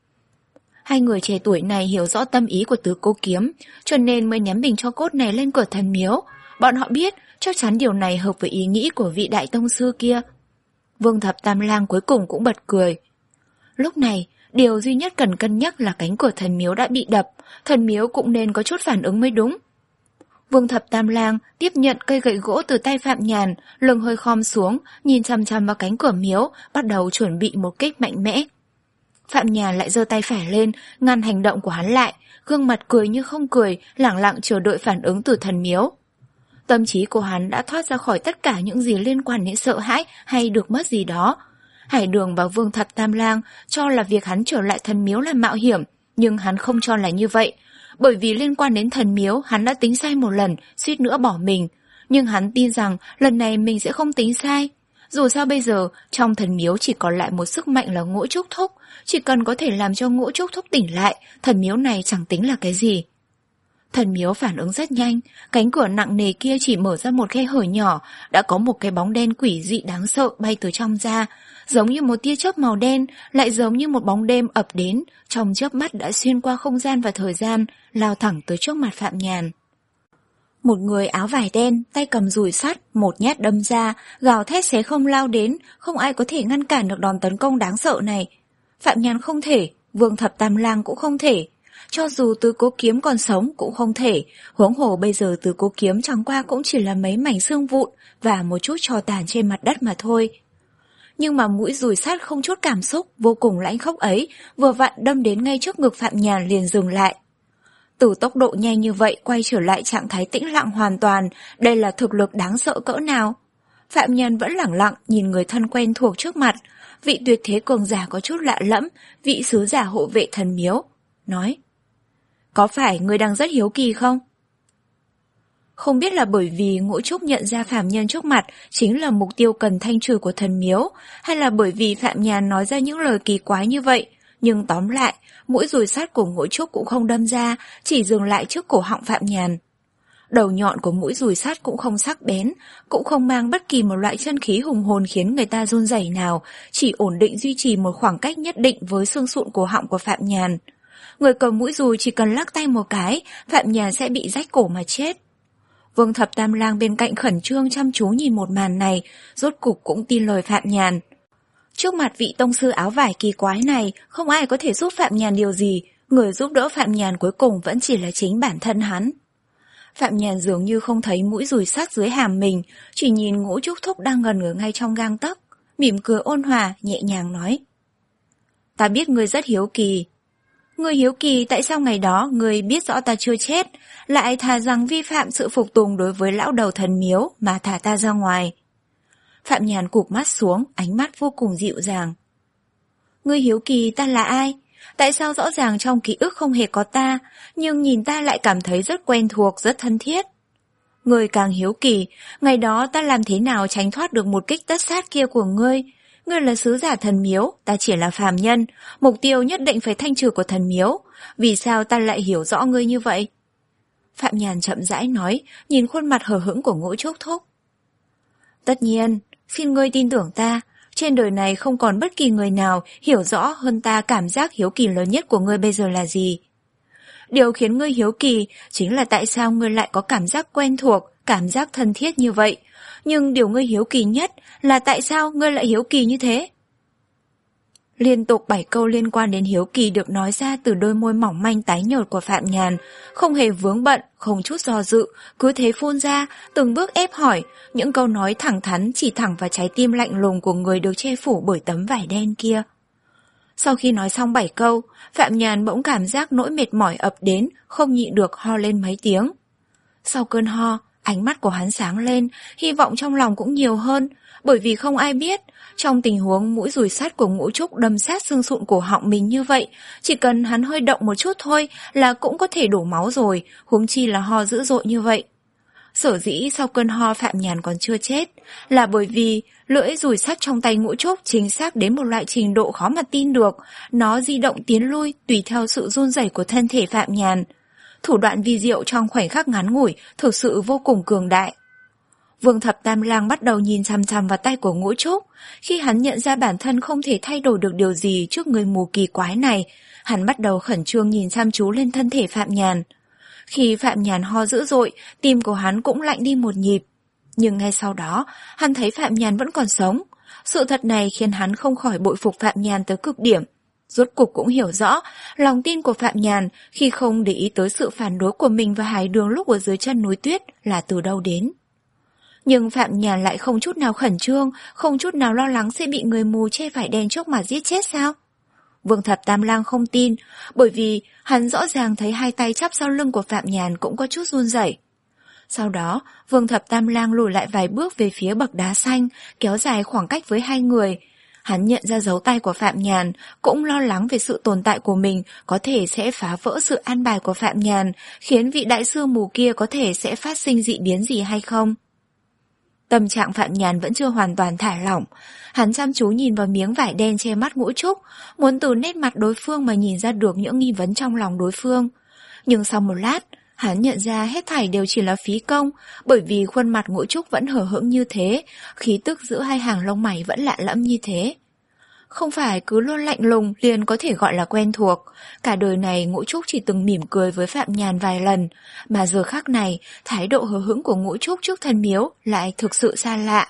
Hai người trẻ tuổi này hiểu rõ tâm ý của Tứ Cố Kiếm, cho nên mới ném bình tro cốt này lên cửa thần miếu. Bọn họ biết chắc chắn điều này hợp với ý nghĩ của vị đại tông sư kia. Vương Thập Tam Lang cuối cùng cũng bật cười. Lúc này, điều duy nhất cần cân nhắc là cánh cửa thần miếu đã bị đập, thần miếu cũng nên có chút phản ứng mới đúng. Vương Thập Tam Lang tiếp nhận cây gậy gỗ từ tay Phạm Nhàn, lưng hơi khom xuống, nhìn chằm chằm vào cánh cửa miếu, bắt đầu chuẩn bị một kích mạnh mẽ. Phạm Nhàn lại giơ tay phải lên, ngăn hành động của hắn lại, gương mặt cười như không cười, lẳng lặng chờ đợi phản ứng từ thần miếu. Tâm trí của hắn đã thoát ra khỏi tất cả những gì liên quan đến sợ hãi hay được mất gì đó. Hải Đường và Vương Thập Tam Lang cho là việc hắn trở lại thần miếu là mạo hiểm, nhưng hắn không cho là như vậy. Bởi vì liên quan đến thần miếu, hắn đã tính sai một lần, suýt nữa bỏ mình. Nhưng hắn tin rằng lần này mình sẽ không tính sai. Dù sao bây giờ, trong thần miếu chỉ còn lại một sức mạnh là Ngũ Trúc Thúc. Chỉ cần có thể làm cho Ngũ Trúc Thúc tỉnh lại, thần miếu này chẳng tính là cái gì. Thần miếu phản ứng rất nhanh, cánh cửa nặng nề kia chỉ mở ra một khe hở nhỏ, đã có một cái bóng đen quỷ dị đáng sợ bay từ trong ra, giống như một tia chớp màu đen, lại giống như một bóng đêm ập đến, trong chớp mắt đã xuyên qua không gian và thời gian, lao thẳng tới trước mặt Phạm Nhàn. Một người áo vải đen, tay cầm dùi sắt, một nhát đâm ra, gào thét xé không lao đến, không ai có thể ngăn cản được đòn tấn công đáng sợ này. Phạm Nhàn không thể, Vương Thập Tam Lang cũng không thể. Cho dù Tứ Cố Kiếm còn sống cũng không thể, huống hồ bây giờ Tứ Cố Kiếm chẳng qua cũng chỉ là mấy mảnh xương vụn và một chút tro tàn trên mặt đất mà thôi. Nhưng mà mũi dùi sắt không chút cảm xúc, vô cùng lãnh khốc ấy, vừa vặn đâm đến ngay trước ngực Phạm Nhàn liền dừng lại. Từ tốc độ nhanh như vậy quay trở lại trạng thái tĩnh lặng hoàn toàn, đây là thực lực đáng sợ cỡ nào? Phạm Nhàn vẫn lẳng lặng nhìn người thân quen thuộc trước mặt, vị tuyệt thế cường giả có chút lạ lẫm, vị sứ giả hộ vệ thần miếu, nói: có phải ngươi đang rất hiếu kỳ không? Không biết là bởi vì Ngũ Trúc nhận ra Phạm Nhân trước mặt chính là mục tiêu cần thanh trừ của thần miếu, hay là bởi vì Phạm Nhàn nói ra những lời kỳ quái như vậy, nhưng tóm lại, mũi dùi sắt của Ngũ Trúc cũng không đâm ra, chỉ dừng lại trước cổ họng Phạm Nhàn. Đầu nhọn của mũi dùi sắt cũng không sắc bén, cũng không mang bất kỳ một loại chân khí hùng hồn khiến người ta run rẩy nào, chỉ ổn định duy trì một khoảng cách nhất định với xương sụn cổ họng của Phạm Nhàn. Người cầm mũi dùi chỉ cần lắc tay một cái, Phạm Nhàn sẽ bị rách cổ mà chết. Vương Thập Tam Lang bên cạnh khẩn trương chăm chú nhìn một màn này, rốt cục cũng tin lời Phạm Nhàn. Trước mặt vị tông sư áo vải kỳ quái này, không ai có thể giúp Phạm Nhàn điều gì, người giúp đỡ Phạm Nhàn cuối cùng vẫn chỉ là chính bản thân hắn. Phạm Nhàn dường như không thấy mũi dùi sắt dưới hàm mình, chỉ nhìn Ngũ Trúc Thúc đang gần ở ngay trong gang tấc, mỉm cười ôn hòa, nhẹ nhàng nói: ta biết ngươi rất hiếu kỳ. Ngươi hiếu kỳ tại sao ngày đó ngươi biết rõ ta chưa chết, lại thà rằng vi phạm sự phục tùng đối với lão đầu thần miếu mà thả ta ra ngoài. Phạm Nhàn cụp mắt xuống, ánh mắt vô cùng dịu dàng. Ngươi hiếu kỳ ta là ai? Tại sao rõ ràng trong ký ức không hề có ta, nhưng nhìn ta lại cảm thấy rất quen thuộc, rất thân thiết? Ngươi càng hiếu kỳ, ngày đó ta làm thế nào tránh thoát được một kích tất sát kia của ngươi? Ngươi là sứ giả thần miếu, ta chỉ là phàm nhân, mục tiêu nhất định phải thanh trừ của thần miếu. Vì sao ta lại hiểu rõ ngươi như vậy? Phạm Nhàn chậm rãi nói, nhìn khuôn mặt hờ hững của Ngũ Trúc Thúc. Tất nhiên, xin ngươi tin tưởng ta, trên đời này không còn bất kỳ người nào hiểu rõ hơn ta cảm giác hiếu kỳ lớn nhất của ngươi bây giờ là gì. Điều khiến ngươi hiếu kỳ chính là tại sao ngươi lại có cảm giác quen thuộc, cảm giác thân thiết như vậy. Nhưng điều ngươi hiếu kỳ nhất là tại sao ngươi lại hiếu kỳ như thế? Liên tục bảy câu liên quan đến hiếu kỳ được nói ra từ đôi môi mỏng manh tái nhợt của Phạm Nhàn, không hề vướng bận, không chút do dự, cứ thế phun ra, từng bước ép hỏi, những câu nói thẳng thắn chỉ thẳng vào trái tim lạnh lùng của người được che phủ bởi tấm vải đen kia. Sau khi nói xong bảy câu, Phạm Nhàn bỗng cảm giác nỗi mệt mỏi ập đến, không nhịn được ho lên mấy tiếng. Sau cơn ho, ánh mắt của hắn sáng lên, hy vọng trong lòng cũng nhiều hơn, bởi vì không ai biết, trong tình huống mũi dùi sắt của Ngũ Trúc đâm sát xương sụn cổ họng mình như vậy, chỉ cần hắn hơi động một chút thôi là cũng có thể đổ máu rồi, huống chi là ho dữ dội như vậy. Sở dĩ sau cơn ho Phạm Nhàn còn chưa chết, là bởi vì lưỡi dùi sắt trong tay Ngũ Trúc chính xác đến một loại trình độ khó mà tin được, nó di động tiến lui tùy theo sự run rẩy của thân thể Phạm Nhàn. Thủ đoạn vi diệu trong khoảnh khắc ngắn ngủi thực sự vô cùng cường đại. Vương Thập Tam Lang bắt đầu nhìn chằm chằm vào tay của Ngũ Trúc. Khi hắn nhận ra bản thân không thể thay đổi được điều gì trước người mù kỳ quái này, hắn bắt đầu khẩn trương nhìn chăm chú lên thân thể Phạm Nhàn. Khi Phạm Nhàn ho dữ dội, tim của hắn cũng lạnh đi một nhịp. Nhưng ngay sau đó, hắn thấy Phạm Nhàn vẫn còn sống. Sự thật này khiến hắn không khỏi bội phục Phạm Nhàn tới cực điểm. Rốt cục cũng hiểu rõ lòng tin của Phạm Nhàn khi không để ý tới sự phản đối của mình và Hải Đường lúc ở dưới chân núi tuyết là từ đâu đến. Nhưng Phạm Nhàn lại không chút nào khẩn trương, không chút nào lo lắng sẽ bị người mù che vải đen trước mặt giết chết sao? Vương Thập Tam Lang không tin, bởi vì hắn rõ ràng thấy hai tay chắp sau lưng của Phạm Nhàn cũng có chút run rẩy. Sau đó, Vương Thập Tam Lang lùi lại vài bước về phía bậc đá xanh, kéo dài khoảng cách với hai người. Hắn nhận ra dấu tay của Phạm Nhàn, cũng lo lắng về sự tồn tại của mình có thể sẽ phá vỡ sự an bài của Phạm Nhàn, khiến vị đại sư mù kia có thể sẽ phát sinh dị biến gì hay không. Tâm trạng Phạm Nhàn vẫn chưa hoàn toàn thả lỏng. Hắn chăm chú nhìn vào miếng vải đen che mắt Ngũ Trúc, muốn từ nét mặt đối phương mà nhìn ra được những nghi vấn trong lòng đối phương. Nhưng sau một lát, hắn nhận ra hết thảy đều chỉ là phí công, bởi vì khuôn mặt Ngũ Trúc vẫn hờ hững như thế, khí tức giữa hai hàng lông mày vẫn lạ lẫm như thế. Không phải cứ luôn lạnh lùng liền có thể gọi là quen thuộc. Cả đời này Ngũ Trúc chỉ từng mỉm cười với Phạm Nhàn vài lần, mà giờ khắc này, thái độ hờ hững của Ngũ Trúc trước thần miếu lại thực sự xa lạ.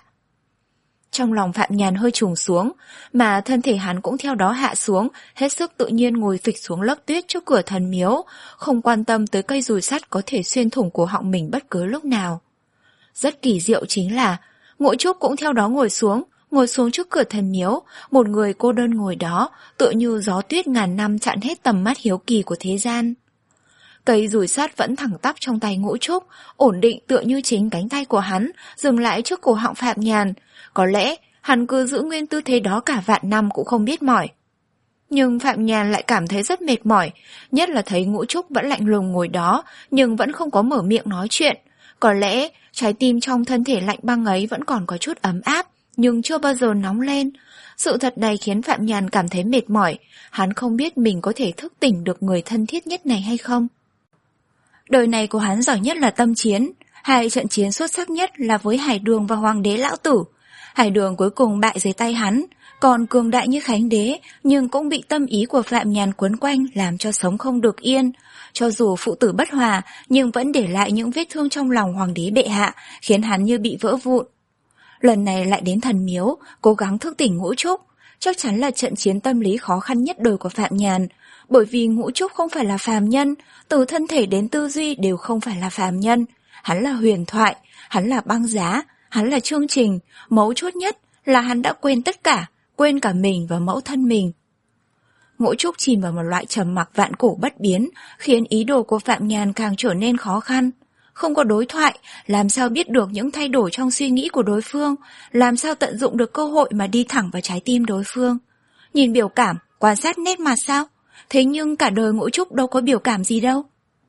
Trong lòng Phạm Nhàn hơi trùng xuống, mà thân thể hắn cũng theo đó hạ xuống, hết sức tự nhiên ngồi phịch xuống lớp tuyết trước cửa thần miếu, không quan tâm tới cây dùi sắt có thể xuyên thủng cổ họng mình bất cứ lúc nào. Rất kỳ diệu chính là, Ngũ Trúc cũng theo đó ngồi xuống, ngồi xuống trước cửa thần miếu, một người cô đơn ngồi đó, tựa như gió tuyết ngàn năm chặn hết tầm mắt hiếu kỳ của thế gian. Cây dùi sắt vẫn thẳng tắp trong tay Ngũ Trúc, ổn định tựa như chính cánh tay của hắn, dừng lại trước cổ họng Phạm Nhàn. Có lẽ hắn cứ giữ nguyên tư thế đó cả vạn năm cũng không biết mỏi. Nhưng Phạm Nhàn lại cảm thấy rất mệt mỏi, nhất là thấy Ngũ Trúc vẫn lạnh lùng ngồi đó, nhưng vẫn không có mở miệng nói chuyện. Có lẽ trái tim trong thân thể lạnh băng ấy vẫn còn có chút ấm áp, nhưng chưa bao giờ nóng lên. Sự thật này khiến Phạm Nhàn cảm thấy mệt mỏi, hắn không biết mình có thể thức tỉnh được người thân thiết nhất này hay không. Đời này của hắn giỏi nhất là tâm chiến, hai trận chiến xuất sắc nhất là với Hải Đường và Hoàng đế Lão Tử. Hải Đường cuối cùng bại dưới tay hắn, còn cường đại như Khánh đế nhưng cũng bị tâm ý của Phạm Nhàn quấn quanh làm cho sống không được yên. Cho dù phụ tử bất hòa nhưng vẫn để lại những vết thương trong lòng Hoàng đế bệ hạ, khiến hắn như bị vỡ vụn. Lần này lại đến thần miếu, cố gắng thức tỉnh Ngũ Trúc, chắc chắn là trận chiến tâm lý khó khăn nhất đời của Phạm Nhàn. Bởi vì Ngũ Trúc không phải là phàm nhân, từ thân thể đến tư duy đều không phải là phàm nhân. Hắn là huyền thoại, hắn là băng giá, hắn là chương trình, mấu chốt nhất là hắn đã quên tất cả, quên cả mình và mẫu thân mình. Ngũ Trúc chìm vào một loại trầm mặc vạn cổ bất biến, khiến ý đồ của Phạm Nhàn càng trở nên khó khăn. Không có đối thoại, làm sao biết được những thay đổi trong suy nghĩ của đối phương, làm sao tận dụng được cơ hội mà đi thẳng vào trái tim đối phương. Nhìn biểu cảm, quan sát nét mặt sao? Thế nhưng cả đời Ngũ Trúc đâu có biểu cảm gì đâu.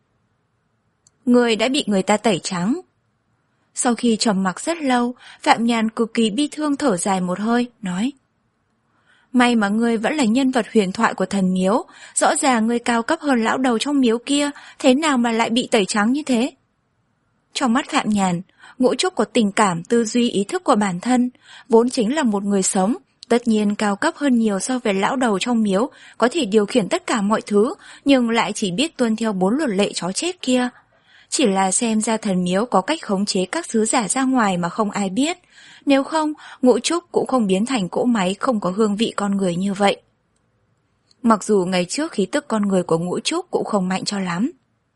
Người đã bị người ta tẩy trắng. Sau khi trầm mặc rất lâu, Phạm Nhàn cực kỳ bi thương thở dài một hơi, nói: May mà ngươi vẫn là nhân vật huyền thoại của thần miếu, rõ ràng ngươi cao cấp hơn lão đầu trong miếu kia, thế nào mà lại bị tẩy trắng như thế? Trong mắt Phạm Nhàn, Ngũ Trúc có tình cảm, tư duy, ý thức của bản thân, vốn chính là một người sống, tất nhiên cao cấp hơn nhiều so với lão đầu trong miếu, có thể điều khiển tất cả mọi thứ, nhưng lại chỉ biết tuân theo bốn luật lệ chó chết kia. Chỉ là xem ra thần miếu có cách khống chế các sứ giả ra ngoài mà không ai biết, nếu không, Ngũ Trúc cũng không biến thành cỗ máy không có hương vị con người như vậy. Mặc dù ngày trước khí tức con người của Ngũ Trúc cũng không mạnh cho lắm.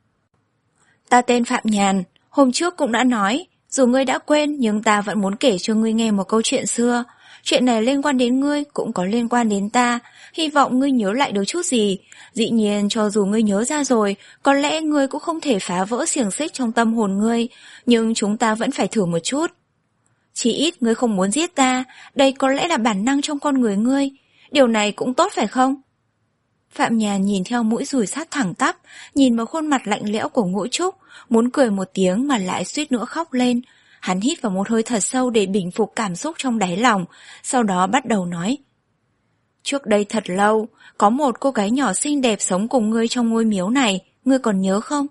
Ta tên Phạm Nhàn, hôm trước cũng đã nói, dù ngươi đã quên nhưng ta vẫn muốn kể cho ngươi nghe một câu chuyện xưa. Chuyện này liên quan đến ngươi cũng có liên quan đến ta, hy vọng ngươi nhớ lại được chút gì. Dĩ nhiên cho dù ngươi nhớ ra rồi, có lẽ ngươi cũng không thể phá vỡ xiềng xích trong tâm hồn ngươi, nhưng chúng ta vẫn phải thử một chút. Chỉ ít ngươi không muốn giết ta, đây có lẽ là bản năng trong con người ngươi, điều này cũng tốt phải không? Phạm Nhàn nhìn theo mũi dùi sắt thẳng tắp, nhìn vào khuôn mặt lạnh lẽo của Ngũ Trúc, muốn cười một tiếng mà lại suýt nữa khóc lên. Hắn hít vào một hơi thật sâu để bình phục cảm xúc trong đáy lòng, sau đó bắt đầu nói. Trước đây thật lâu, có một cô gái nhỏ xinh đẹp sống cùng ngươi trong ngôi miếu này, ngươi còn nhớ không?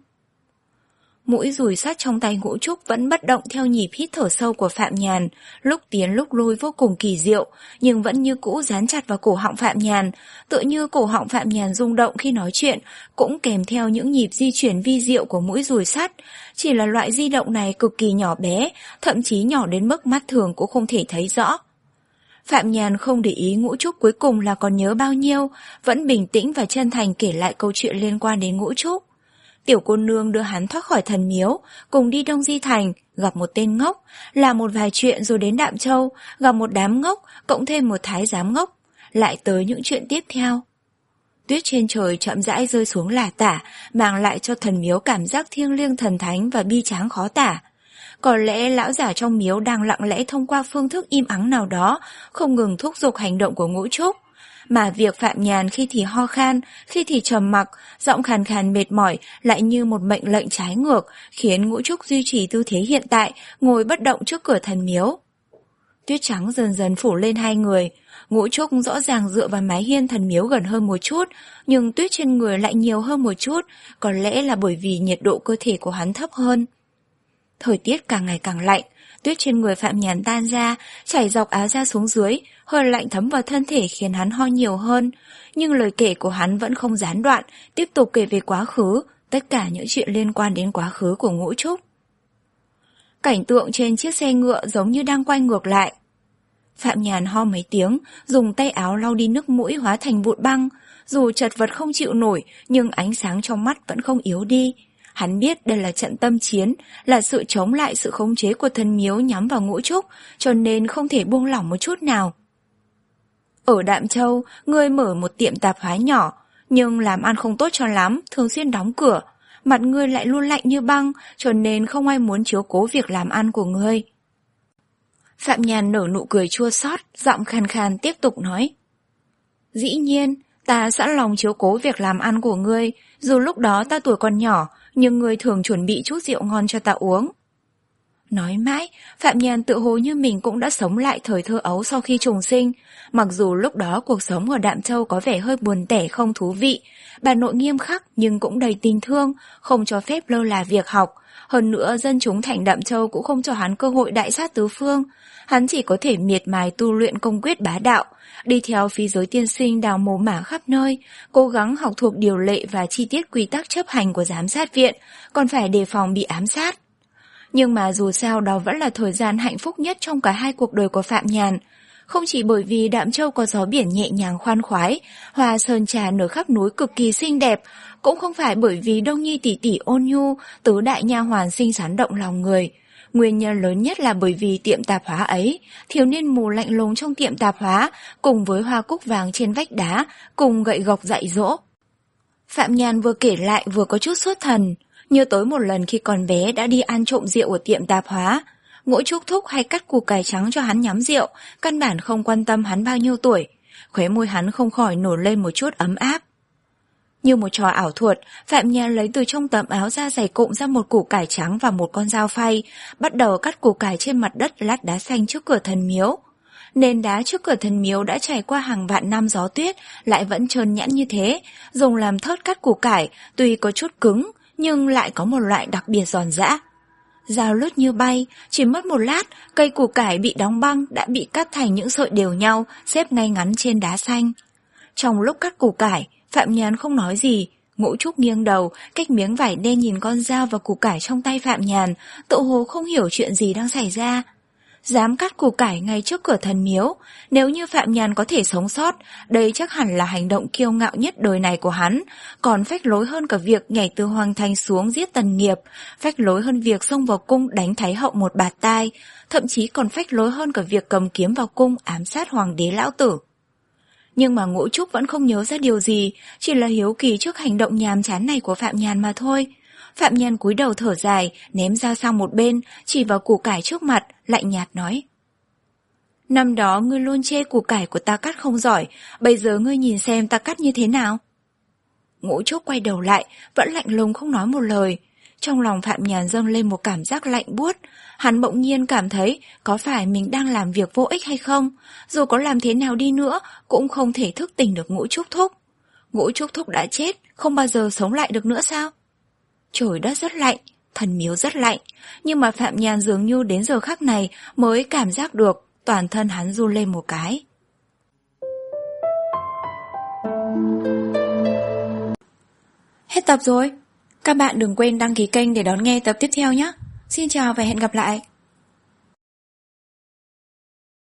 Mũi dùi sắt trong tay Ngũ Trúc vẫn bất động theo nhịp hít thở sâu của Phạm Nhàn, lúc tiến lúc lui vô cùng kỳ diệu, nhưng vẫn như cũ dán chặt vào cổ họng Phạm Nhàn, tựa như cổ họng Phạm Nhàn rung động khi nói chuyện, cũng kèm theo những nhịp di chuyển vi diệu của mũi dùi sắt, chỉ là loại di động này cực kỳ nhỏ bé, thậm chí nhỏ đến mức mắt thường cũng không thể thấy rõ. Phạm Nhàn không để ý Ngũ Trúc cuối cùng là còn nhớ bao nhiêu, vẫn bình tĩnh và chân thành kể lại câu chuyện liên quan đến Ngũ Trúc. Tiểu cô nương đưa hắn thoát khỏi thần miếu, cùng đi Đông Di Thành, gặp một tên ngốc, làm một vài chuyện rồi đến Đạm Châu, gặp một đám ngốc, cộng thêm một thái giám ngốc, lại tới những chuyện tiếp theo. Tuyết trên trời chậm rãi rơi xuống lả tả, mang lại cho thần miếu cảm giác thiêng liêng thần thánh và bi tráng khó tả. Có lẽ lão giả trong miếu đang lặng lẽ thông qua phương thức im ắng nào đó, không ngừng thúc giục hành động của Ngũ Trúc. Mà việc Phạm Nhàn khi thì ho khan, khi thì trầm mặc, giọng khàn khàn mệt mỏi lại như một mệnh lệnh trái ngược, khiến Ngũ Trúc duy trì tư thế hiện tại, ngồi bất động trước cửa thần miếu. Tuyết trắng dần dần phủ lên hai người, Ngũ Trúc rõ ràng dựa vào mái hiên thần miếu gần hơn một chút, nhưng tuyết trên người lại nhiều hơn một chút, có lẽ là bởi vì nhiệt độ cơ thể của hắn thấp hơn. Thời tiết càng ngày càng lạnh, tuyết trên người Phạm Nhàn tan ra, chảy dọc áo ra xuống dưới, hơi lạnh thấm vào thân thể khiến hắn ho nhiều hơn. Nhưng lời kể của hắn vẫn không gián đoạn, tiếp tục kể về quá khứ, tất cả những chuyện liên quan đến quá khứ của Ngũ Trúc. Cảnh tượng trên chiếc xe ngựa giống như đang quay ngược lại. Phạm Nhàn ho mấy tiếng, dùng tay áo lau đi nước mũi hóa thành vụn băng. Dù chật vật không chịu nổi, nhưng ánh sáng trong mắt vẫn không yếu đi. Hắn biết đây là trận tâm chiến, là sự chống lại sự khống chế của thần miếu nhắm vào Ngũ Trúc, cho nên không thể buông lỏng một chút nào. Ở Đạm Châu, ngươi mở một tiệm tạp hóa nhỏ, nhưng làm ăn không tốt cho lắm, thường xuyên đóng cửa. Mặt ngươi lại luôn lạnh như băng, cho nên không ai muốn chiếu cố việc làm ăn của ngươi. Phạm Nhàn nở nụ cười chua xót, giọng khàn khàn tiếp tục nói. Dĩ nhiên, ta sẵn lòng chiếu cố việc làm ăn của ngươi, dù lúc đó ta tuổi còn nhỏ, nhưng ngươi thường chuẩn bị chút rượu ngon cho ta uống. Nói mãi, Phạm Nhàn tự hồ như mình cũng đã sống lại thời thơ ấu sau khi trùng sinh. Mặc dù lúc đó cuộc sống ở Đạm Châu có vẻ hơi buồn tẻ không thú vị, bà nội nghiêm khắc nhưng cũng đầy tình thương, không cho phép lơ là việc học. Hơn nữa dân chúng thành Đạm Châu cũng không cho hắn cơ hội đại sát tứ phương. Hắn chỉ có thể miệt mài tu luyện công quyết bá đạo, đi theo phí giới tiên sinh đào mồ mả khắp nơi, cố gắng học thuộc điều lệ và chi tiết quy tắc chấp hành của giám sát viện, còn phải đề phòng bị ám sát. Nhưng mà dù sao đó vẫn là thời gian hạnh phúc nhất trong cả hai cuộc đời của Phạm Nhàn. Không chỉ bởi vì Đạm Châu có gió biển nhẹ nhàng khoan khoái, hoa sơn trà nở khắp núi cực kỳ xinh đẹp, cũng không phải bởi vì Đông Nhi tỷ tỷ ôn nhu, tứ đại nha hoàn xinh xắn động lòng người. Nguyên nhân lớn nhất là bởi vì tiệm tạp hóa ấy, thiếu niên mù lạnh lùng trong tiệm tạp hóa, cùng với hoa cúc vàng trên vách đá, cùng gậy gộc dạy dỗ. Phạm Nhàn vừa kể lại vừa có chút sốt thần, nhớ tới một lần khi còn bé đã đi ăn trộm rượu ở tiệm tạp hóa. Ngũ Trúc thúc hay cắt củ cải trắng cho hắn nhắm rượu, căn bản không quan tâm hắn bao nhiêu tuổi. Khóe môi hắn không khỏi nổi lên một chút ấm áp. Như một trò ảo thuật, Phạm Nhàn lấy từ trong tấm áo ra giày cụm ra một củ cải trắng và một con dao phay, bắt đầu cắt củ cải trên mặt đất lát đá xanh trước cửa thần miếu. Nền đá trước cửa thần miếu đã trải qua hàng vạn năm gió tuyết, lại vẫn trơn nhẵn như thế, dùng làm thớt cắt củ cải, tuy có chút cứng, nhưng lại có một loại đặc biệt giòn giã. Dao lướt như bay, chỉ mất một lát, cây củ cải bị đóng băng đã bị cắt thành những sợi đều nhau, xếp ngay ngắn trên đá xanh. Trong lúc cắt củ cải, Phạm Nhàn không nói gì, Ngũ Trúc nghiêng đầu, cách miếng vải đen nhìn con dao và củ cải trong tay Phạm Nhàn, tự hồ không hiểu chuyện gì đang xảy ra. Dám cắt củ cải ngay trước cửa thần miếu, nếu như Phạm Nhàn có thể sống sót, đây chắc hẳn là hành động kiêu ngạo nhất đời này của hắn, còn phách lối hơn cả việc nhảy từ hoàng thành xuống giết Tần Nghiệp, phách lối hơn việc xông vào cung đánh Thái hậu một bạt tai, thậm chí còn phách lối hơn cả việc cầm kiếm vào cung ám sát hoàng đế lão tử. Nhưng mà Ngũ Trúc vẫn không nhớ ra điều gì, chỉ là hiếu kỳ trước hành động nhàm chán này của Phạm Nhàn mà thôi. Phạm Nhàn cúi đầu thở dài, ném dao sang một bên, chỉ vào củ cải trước mặt, lạnh nhạt nói. Năm đó ngươi luôn chê củ cải của ta cắt không giỏi, bây giờ ngươi nhìn xem ta cắt như thế nào. Ngũ Trúc quay đầu lại, vẫn lạnh lùng không nói một lời. Trong lòng Phạm Nhàn dâng lên một cảm giác lạnh buốt, hắn bỗng nhiên cảm thấy có phải mình đang làm việc vô ích hay không, dù có làm thế nào đi nữa cũng không thể thức tỉnh được Ngũ Trúc thúc. Ngũ Trúc thúc đã chết, không bao giờ sống lại được nữa sao? Trời đất rất lạnh, thần miếu rất lạnh, nhưng mà Phạm Nhàn dường như đến giờ khắc này mới cảm giác được toàn thân hắn run lên một cái. Hết tập rồi. Các bạn đừng quên đăng ký kênh để đón nghe tập tiếp theo nhé. Xin chào và hẹn gặp lại.